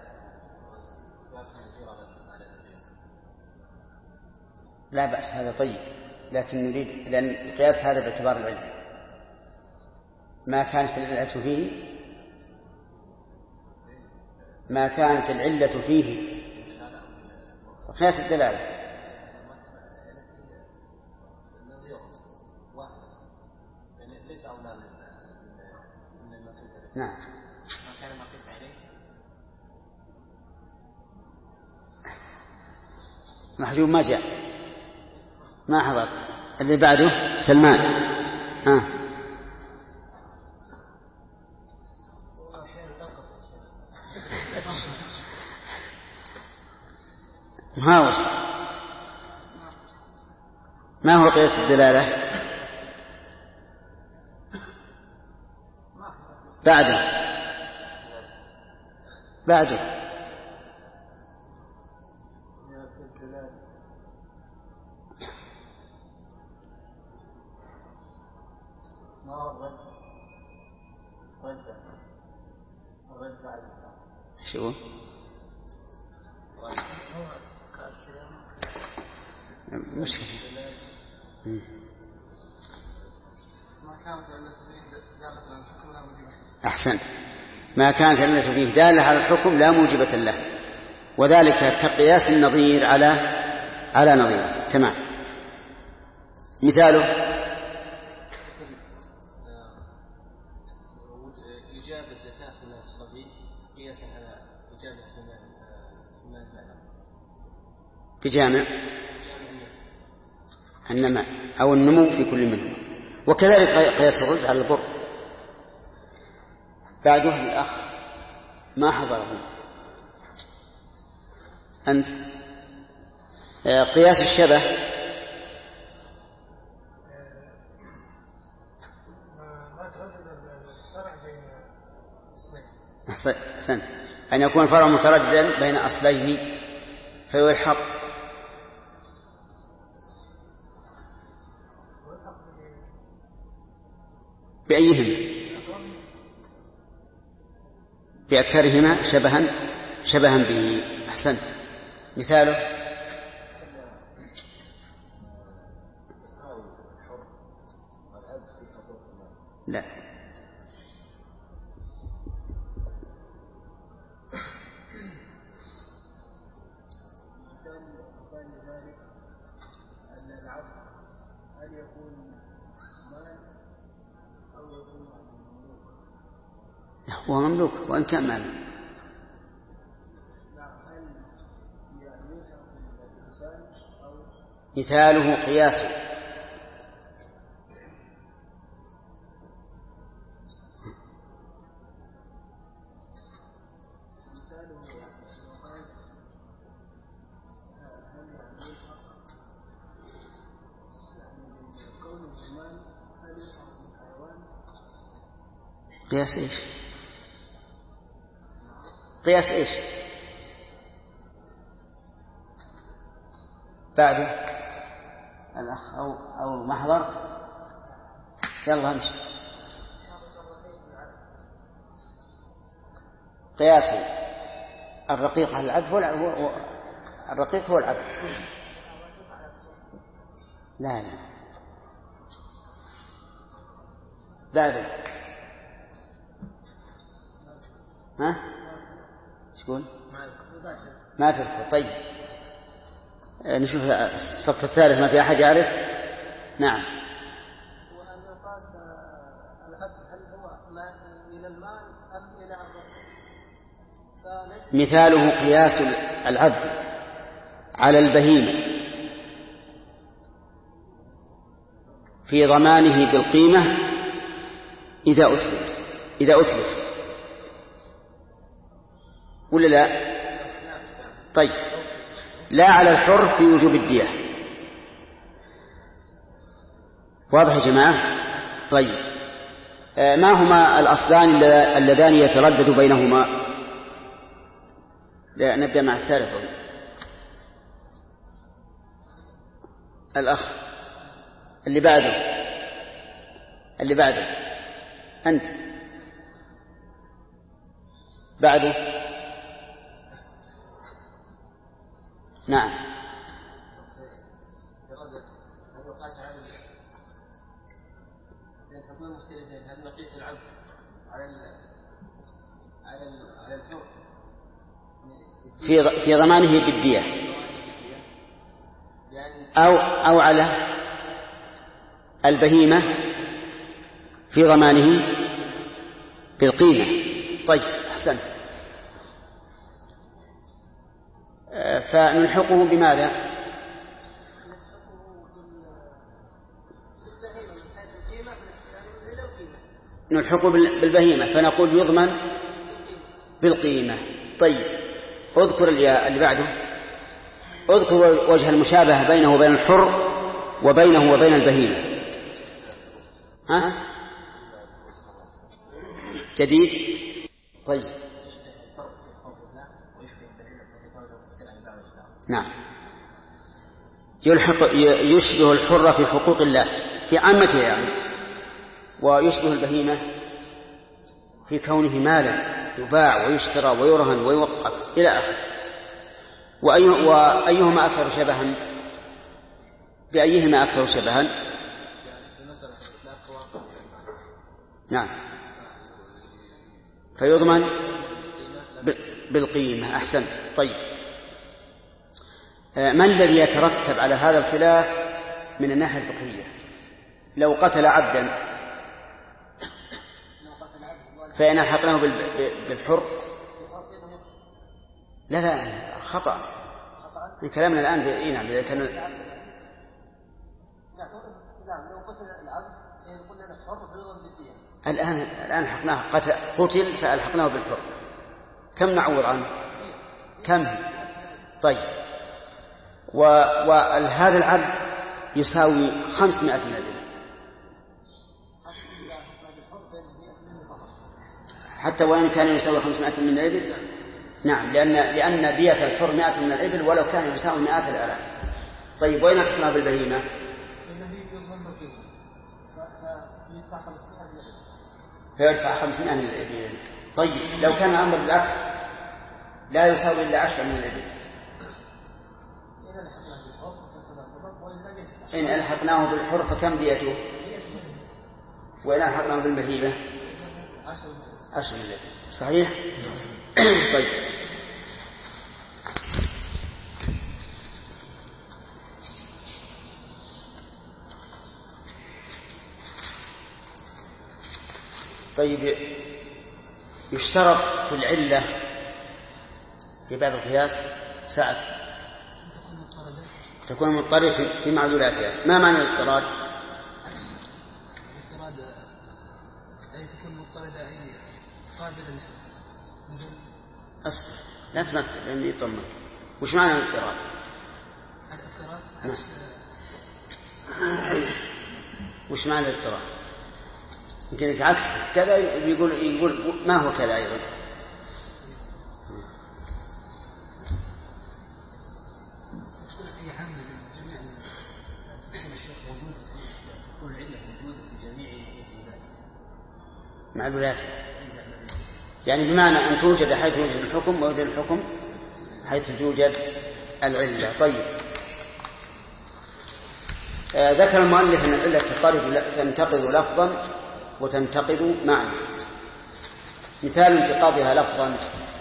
لا بأس، هذا طيب، لكن نريد، لأن القياس هذا باعتبار العلة، ما كانت العلة فيه قياس الدلالة. نعم. محجوب ما جاء، ما حضرت. اللي بعده سلمان. مهاوش. ما هو قياس الدلالة؟ بعده شو مشكلة؟ أحسنت. ما كانت العلة فيه دالة على الحكم لا موجبة له، وذلك كقياس النظير على نظيره. تمام. مثاله إيجاب الزكاة من الصبي قياسا على إيجابه في مال البلد بجامع النماء أو النمو في كل منهم، وكذلك قياس الرز على البر. بعده الأخ ما حضره أنت. قياس الشبه أحسنت، أن يكون فرع مترددا بين أصلين فيلحق بأيهما؟ بأكثرهما شبها به. أحسنت. مثاله لا. وهو مملوك وإن كان مالا. مثاله قياسه. قياس إيش؟ قياس إيش؟ بعده الأخ أو محضر. يلا امشي. قياس الرقيق على العبد الرقيق هو العبد. لا بعده ها تقول ما تذكر. طيب نشوف الصف الثالث ما في أحد يعرف. نعم. وأن يقاس العبد هل هو إلى المال أم إلى الرقيق؟ مثاله قياس العبد على البهيمة في ضمانه بالقيمة إذا أتلف ولا لا؟ طيب لا على الحر في وجوب الدية. واضح يا جماعة؟ طيب ما هما الأصلان اللذان يتردد بينهما؟ لا نبدأ مع الثالث. الأخ اللي بعده أنت بعده. نعم. هل نقيس العبد على الحر في ضمانه بالدية أو على البهيمة في ضمانه بالقيمة. طيب أحسنت. فنلحقه بماذا؟ نلحقه بالبهيمة فنقول يضمن بالقيمة. طيب اذكر اللي بعده. اذكر وجه المشابهة بينه وبين الحر وبينه وبين البهيمة. ها جديد. طيب نعم. يشبه الحر في حقوق الله في عامته يعني، ويشبه البهيمة في كونه مالا يباع ويشترى ويرهن ويوقف إلى آخره. وأيهما أكثر شبها؟ بأيهما أكثر شبها؟ نعم فيضمن بالقيمة. أحسنت. طيب ما الذي يترتب على هذا الخلاف من الناحية الفقهية؟ لو قتل عبدا فإن ألحقناه بالحر لا خطأ من كلامنا الآن نعم إذا كان لو قتل العبد قلنا الحر فيضمن بالدية. الآن ألحقناه قتل فألحقناه بالحر كم نعوض عنه؟ كم؟ طيب وهذا العبد يساوي 500 من الإبل حتى وإن كان يساوي 500 من الإبل. نعم لأن دية الحر 100 من الإبل ولو كان يساوي 100 الآلاف. طيب وين ألحقناه بالبهيمة؟ فيدفع 500 من الإبل. طيب لو كان الأمر بالعكس لا يساوي إلا 10 من الإبل، إن ألحقناه بالحر فكم ديته؟ وإن ألحقناه بالبهيمة 10 من الإبل. صحيح؟ طيب طيب يشترط في العلة في باب القياس سعد تكون مضطردة في معلولاتها. ما معنى الاضطراد؟ الاضطراد أي تكون مضطردة أي قابلة أصل لا تمثل لأني يطمن. وش معنى الاضطراد؟ الاضطراد وش معنى الاضطراد؟ يمكن عكس كذا يقول ما هو كذا أيضا. أي حمل جميع تكون الشيخ موجود تكون العلة موجودة في جميع معلولاتها، يعني بمعنى أن توجد حيث يوجد الحكم ويوجد الحكم حيث توجد العلة. طيب ذكر المؤلف أن العلة تنتقض لفظا وتنتقض معنى. مثال انتقاضها لفظا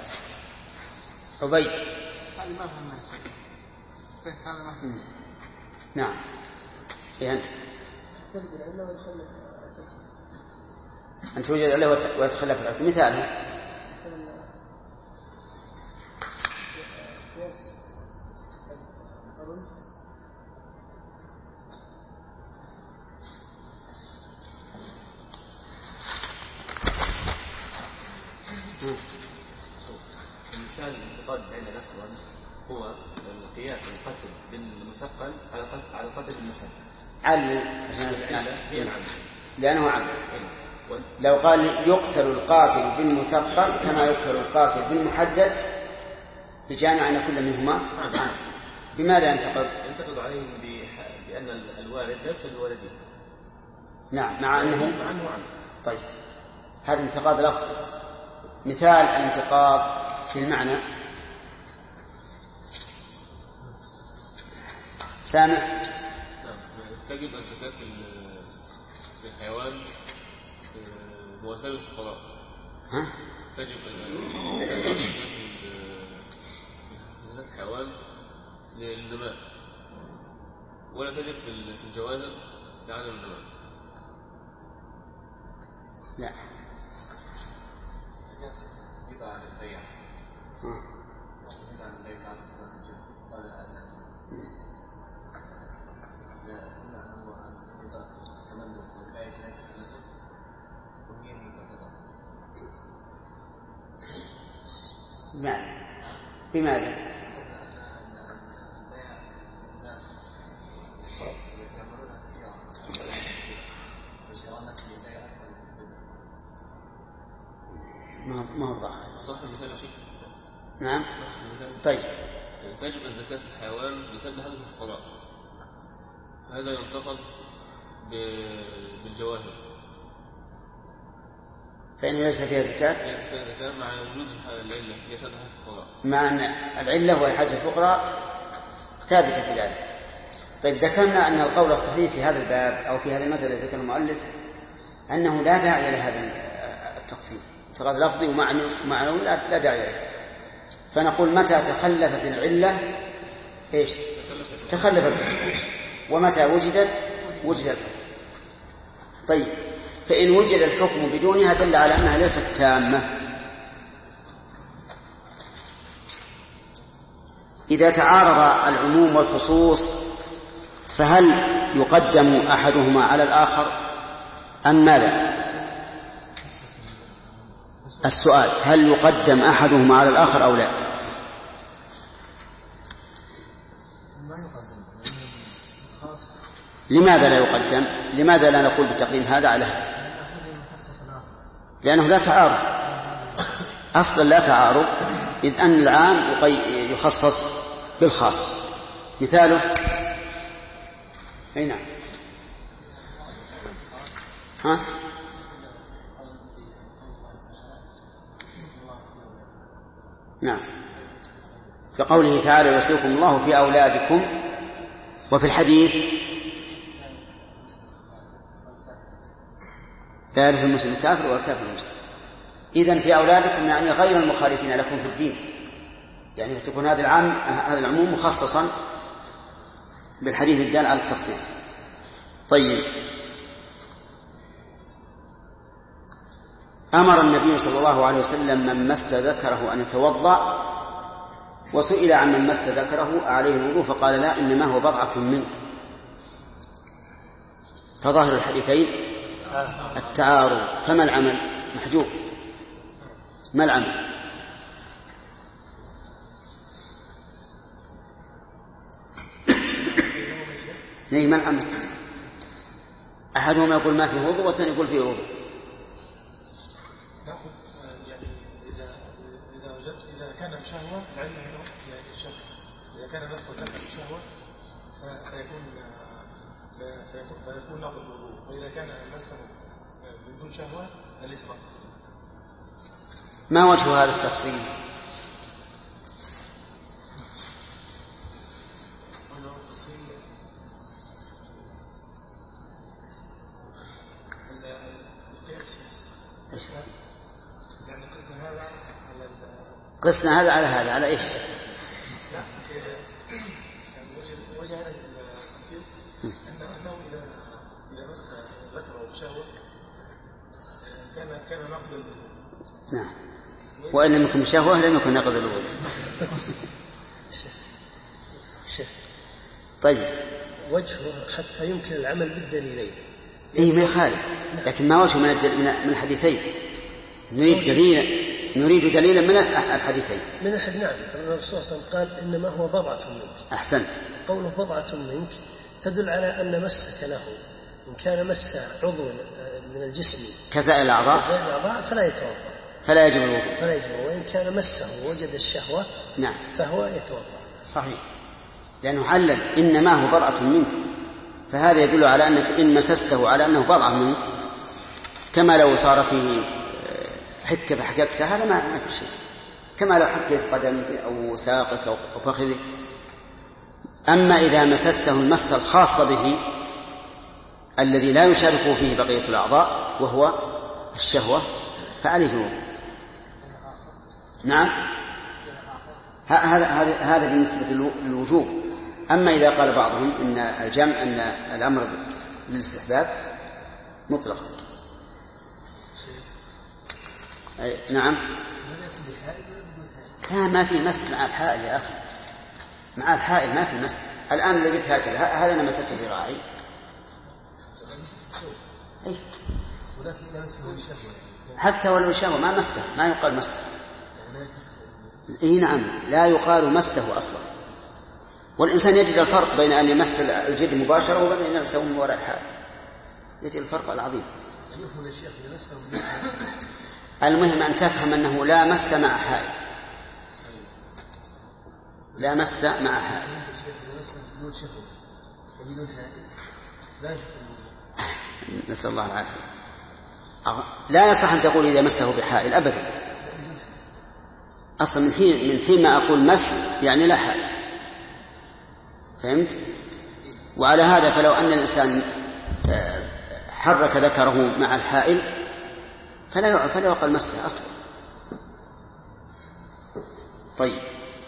عبيد. هذه ما فهمنا هذا ما فهمنا. نعم يعني أن توجد العلة ويتخلف الحكم. مثاله مثال انتقاد العلة لفظا هو القياس القتل بالمثقل على القتل بالمحدد. لأنه عم. لو قال يقتل القاتل بالمثقل كما يقتل القاتل بالمحدد بجامع أن كل منهما عم. بماذا ينتقد؟ ينتقد عليه بأن الوالد ليس الوالدين. نعم مع أنه عم. طيب هذا انتقاد لفظ. مثال الانتقاد في المعنى سامع. تجب الزكاة في الحيوان مواساة الفقراء. تجب الزكاة في الحيوان للنماء ولا تجب في الجواهر لعدم النماء. لا يبقى عن البيع عن البيع بعد صلاة الجمعة قال الآن لا هو يبقى تمنى البيع لا يتخلص وهي مكفرة. بماذا؟ البيع الناس يعملون كثيرا وشراء الناس للبيع أكثر ما هو ظاهر. صح المثال يا شيخ؟ نعم. طيب تجب الزكاة في الحيوان لسد حدث الفقراء، فهذا ينتقد بالجواهر فإن ليس فيها زكاة فيها زكاة مع وجود العلة هي سد حدث الفقراء، مع أن العلة وهي حاجة الفقراء ثابتة في ذلك. طيب ذكرنا أن القول الصحيح في هذا الباب أو في هذه المسألة ذكر المؤلف أنه لا داعي لهذا التقسيم، انتقاد لفظي ومعنوي لا داعي له. فنقول متى تخلفت العلة إيش؟ تخلفت الحكم، ومتى وجد الحكم. طيب فإن وجد الحكم بدونها دل على أنها ليست تامة. إذا تعارض العموم والخصوص فهل يقدم أحدهما على الآخر أم ماذا؟ السؤال هل يقدم أحدهما على الآخر أو لا؟ لماذا لا يقدم؟ لماذا لا نقول بتقديم هذا على هذا؟ لأنه لا تعارض أصلا، لا تعارض، إذ أن العام يخصص بالخاص. مثاله أي نعم نعم كقوله تعالى يوصيكم الله في أولادكم، وفي الحديث لا يرث المسلم الكافر والكافر المسلم. إذن في أولادكم يعني غير المخالفين لكم في الدين، يعني تكون هذا العموم مخصصا بالحديث الدال على التخصيص. طيب أمر النبي صلى الله عليه وسلم من مس ذكره أن يتوضأ، وسئل عن من مس ذكره عليه الوضوء فقال لا، إنما هو بضعة منك. فظاهر الحديثين التعارض، فما العمل؟ محجوب. ما العمل؟ ما العمل؟ أحدهما يقول ما فيه وضوء والثاني يقول فيه وضوء. يعني إذا كان بشهوة العلم هنا يعني الشهوة، إذا كان مس ذكر بشهوة فيكون ناقض الوضوء، وإذا كان مسه من دون شهوة فليس ناقض. ما وجه هذا التفصيل؟ يعني قسنا هذا على هذا على ايش؟ وجه هذا التفصيل انه اذا مس ذكره بشهوه كان نقض الوضوء. نعم، وان لم يكن بشهوه لم يكن نقض الوضوء. طيب، وجهه حتى يمكن العمل بالدليلين. اي ما يخالف، لكن ما وجه من الحديثين؟ نريد دليلا من الحديثين. من الحديث نعم، الرسول صلى الله عليه وسلم قال إنما هو بضعة منك. أحسنت. قوله بضعة منك تدل على أن مسك له، إن كان مس عضو من الجسم كسائر الأعضاء فلا يتوضأ، فلا يجب الوضوء. وإن كان مسه ووجد الشهوة نعم فهو يتوضأ. صحيح، لأنه علل إنما هو بضعة منك، فهذا يدل على أنك إن مسسته على أنه بضعة منك، كما لو صار فيه حكة فحككت هذا ما في شيء، كما لو حكيت قدمك أو ساقك أو فخذك. أما إذا مسسته المسة الخاصة به الذي لا يشاركه فيه بقية الأعضاء وهو الشهوة فعليه الوضوء. نعم، هذا بالنسبة للوجوب. أما إذا قال بعضهم إن الجمع أن الأمر للاستحباب مطلق. نعم، ما في مس مع الحائل يا أخي، مع الحائل ما في مس. الآن اللي قلت هكذا هذا أنا مسست ذراعي، حتى ولو شهوة ما مسه، ما يقال مسه. نعم، لا يقال مسه أصلا. والإنسان يجد الفرق بين أن يمس الجلد مباشرة وبين أن يمسه من وراء الحائل، يجد الفرق العظيم. المهم أن تفهم أنه لا مس مع حائل، لا مس مع حائل. نسأل الله العافية. لا يصح أن تقول إذا مسه بحائل أبدا، أصلا من حين ما أقول مس يعني لا حائل، فهمت؟ وعلى هذا فلو أن الإنسان حرك ذكره مع الحائل فلا يقال مسه أصلا. طيب،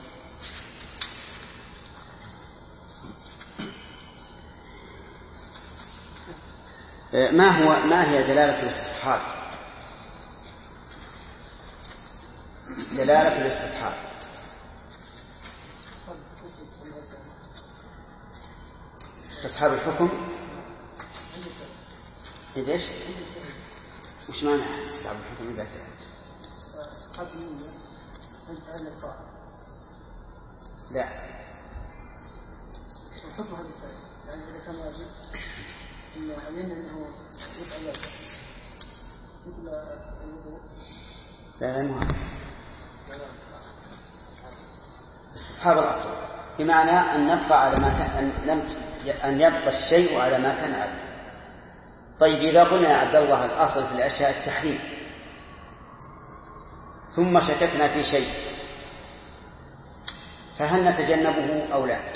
ما هي دلالة الاستصحاب؟ دلالة الاستصحاب استصحاب الحكم. ايش؟ وش معنى استصحاب الحكم إذا كان؟ لا، الحكم هذا يعني إذا كان واجب إن أنه يفعل ذلك مثل الوضوء. لا مهم. استصحاب الأصل بمعنى أن نبقى على ما كان، أن يبقى الشيء على ما كان عليه. طيب، إذا قلنا يا عبد الله الأصل في الأشياء التحريم، ثم شككنا في شيء، فهل نتجنبه أو لا؟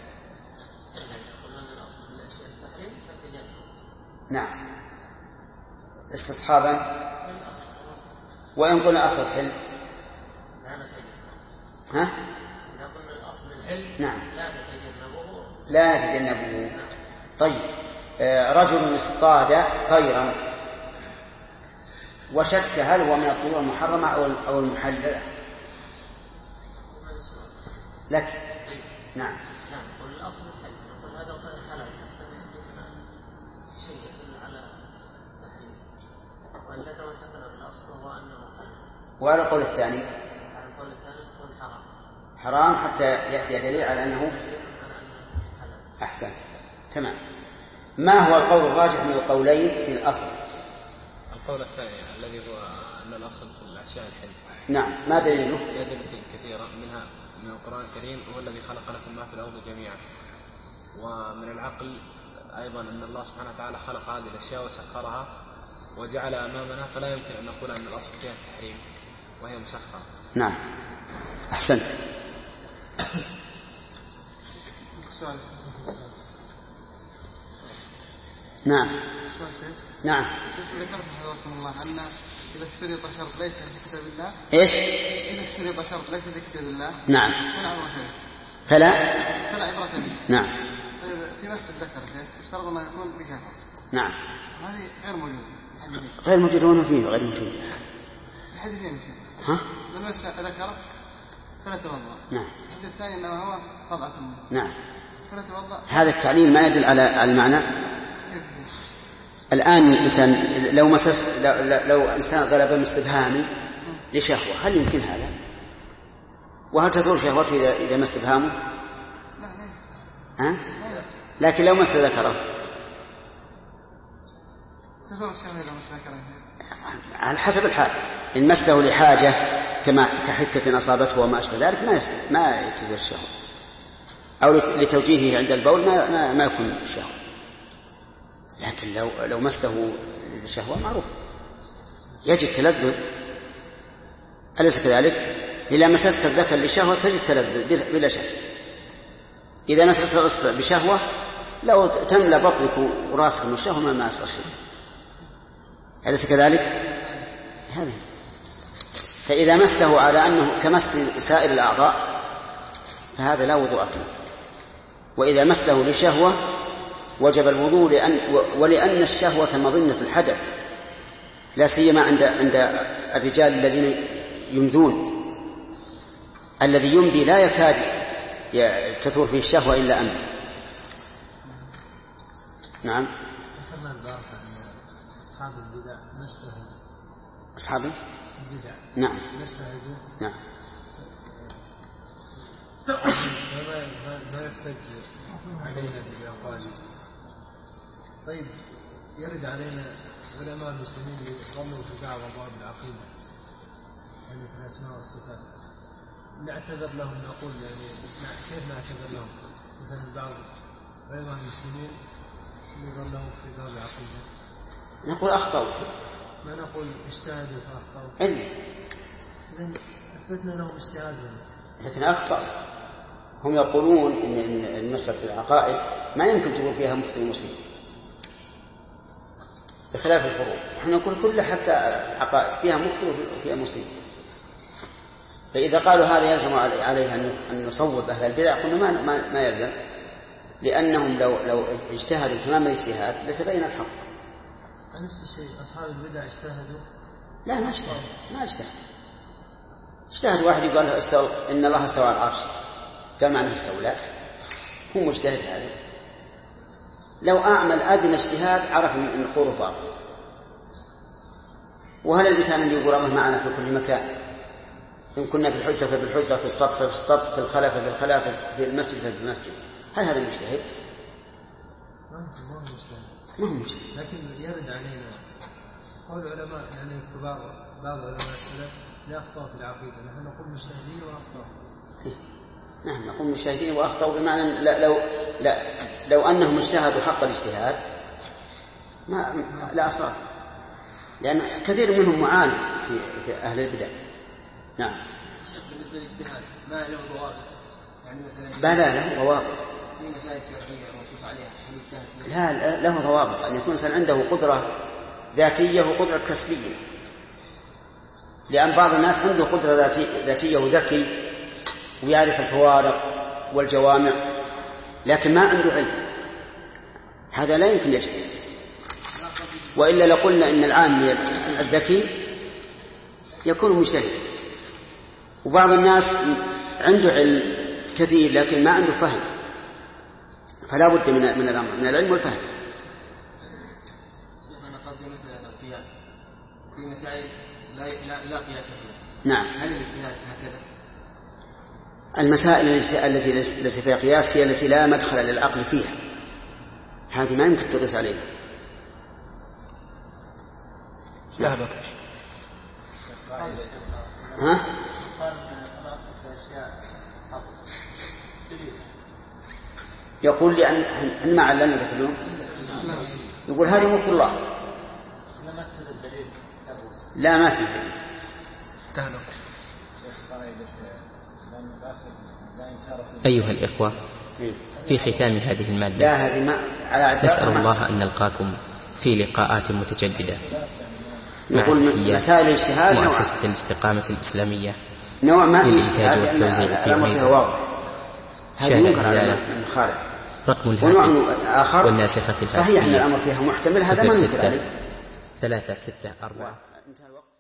نعم، استصحابا. وإن قلنا أصل حل نعم لا نتجنبه. طيب، رجل اصطاد طيرا وشك هل هو من الطيور المحرمة أو المحللة. لك نعم. نعم. والأصل الحل نقول هذا وكان حلال شيء يدل على تحريم، وإلا تمسكنا بالأصل وهو أنه حلال. وعلى القول الثاني على القول الثاني تكون حرام. حرام حتى يأتي دليل على أنه أحسنت. تمام. ما هو القول الراجح من القولين في الأصل؟ القول الثاني الذي هو أن الأصل في الأشياء الحل. نعم. ما دليله؟ أدلة كثيرة منها من القرآن الكريم هو الذي خلق لكم ما في الأرض جميعا، ومن العقل أيضا أن الله سبحانه وتعالى خلق هذه الأشياء وسخرها وجعل أمامنا، فلا يمكن أن نقول أن الأصل فيها التحريم وهي مسخرة. نعم. أحسنت. نعم. نعم. ذكرت حفظكم الله أن إذا اشترط شرط ليس في كتاب الله. إيش؟ إذا اشترط شرط ليس في كتاب الله. نعم. فلا عبرة به. فلا عبرة به. نعم. طيب في مس الذكر اشترط ما يكون بشهوة. نعم. هذه غير موجودة. غير موجود هنا فيه غير موجود. الحديثين شيء. ها؟ من مس ذكر فلا توضأ. نعم. الحديث الثاني إنما هو وضعة. نعم. فلا توضأ. هذا التعليم ما يدل على المعنى. الآن إنسان لو إنسان غلب من استبهامي لشهوة هل يمكن هذا؟ وهل تزول شهوته إذا مس استبهامه؟ ها؟ لكن لو مس ذكره تزول الشهوة إذا مس ذكره على حسب الحال. إن مسه لحاجة كحكة أصابته وما أشبه ذلك ما تزول الشهوة، أو لتوجيهه عند البول ما يكون الشهوة. لكن لو مسه الشهوة معروف يجد تلذذ، أليس كذلك؟ إذا مسست الذكر لشهوة تجد تلذذ بلا شك. إذا مسست الإصبع بشهوة لو تملأ بطنك وراسك من الشهوة ما يصير شيء، أليس كذلك؟ هذا. فإذا مسه على أنه كمس سائر الأعضاء فهذا لا وضوء فيه. وإذا مسه لشهوة وجب الوضوء ولأن الشهوة مظنة الحدث، لا سيما عند الرجال الذين يمدون. الذي يمدي لا يكاد تثور فيه الشهوة إلا أمر. نعم. أصحاب البدع نستهل. أصحاب البدع. نعم. نستهل. نعم. ما يحتج علينا بأقوال. طيب يرد علينا علماء المسلمين يضمنوا في بعض أبواب العقيدة يعني في الأسماء والصفات، نعتذر لهم نقول يعني كيف نعتذر لهم؟ مثلا بعض علماء المسلمين نظر لهم في باب العقيدة نقول أخطأوا، ما نقول اجتهدوا فأخطأوا. إذن أثبتنا لهم اجتهادهم لكن أخطأوا. هم يقولون إن المسألة في العقائد ما يمكن تقول فيها مفتي مسلم بخلاف الفروع. نحن نقول كل حتى العقائد فيها مفتي وفيها مسلم. فإذا قالوا هذا يلزم عليه أن نصوب أهل البدع قلنا ما يلزم، لأنهم لو اجتهدوا تمام الاجتهاد لتبين الحق. نفس الشيء أصحاب البدع اجتهدوا؟ لا ما اجتهد واحد يقول له إن الله استوى على العرش، قال معنى استولى، هو مجتهد هذا. لو أعمل أدنى اجتهاد عرف أن قوله باطل. وهل الإنسان اللي يقول الله معنا في كل مكان، إن كنا في الحجرة ففي الحجرة، في السطح ففي السطح، في الخلافة في الخلافة، في المسجد ففي المسجد، هل هذا مجتهد؟ ما هو مجتهد. لكن يرد علينا قول علماء يعني كبار بعض علماء السلف لا أخطأوا في العقيدة، نحن نقول مجتهدين وأخطأوا. نحن نقول مجتهدين وأخطأوا بمعنى لو أنهم اجتهدوا حق الاجتهاد لا أصاب، لأن كثير منهم معاند في أهل البدع. نعم. بالنسبة للاجتهاد ما له ضوابط يعني مثلا؟ لا له ضوابط. في مسائل شرعية موصوف عليها لا له ضوابط. أن يكون إنسان عنده قدرة ذاتية وقدرة كسبية، لأن بعض الناس عنده قدرة ذاتية وذكي ويعرف الفوارق والجوامع لكن ما عنده علم، هذا لا يمكن يجتهد. وإلا لقلنا إن العامي الذكي يكون مجتهد. وبعض الناس عنده علم كثير لكن ما عنده فهم، فلا بد من الأمر من العلم والفهم. شيخنا قصدي مثل القياس في مسائل لا قياس فيها. نعم. هل الاجتهاد هكذا؟ المسائل التي ليس فيها قياس هي التي لا مدخل للعقل فيها، هذه ما يمكن تقيس عليها. لا ها؟ يقول لي أن ما علمنا ذاك اليوم، يقول هذه ملك الله. لا ما في. أيها الإخوة، في ختام هذه المادة لا هذه ما على نسأل الله أن نلقاكم في لقاءات متجددة مع مسائل الاجتهاد مؤسسة الاستقامة الإسلامية نوع ما للإنتاج والتوزيع في ميزان شاهد الهلال رقم الهاتف والناسخة الهاتفية صحيح أن الأمر فيها محتمل، هذا ما ننكر عليه. 364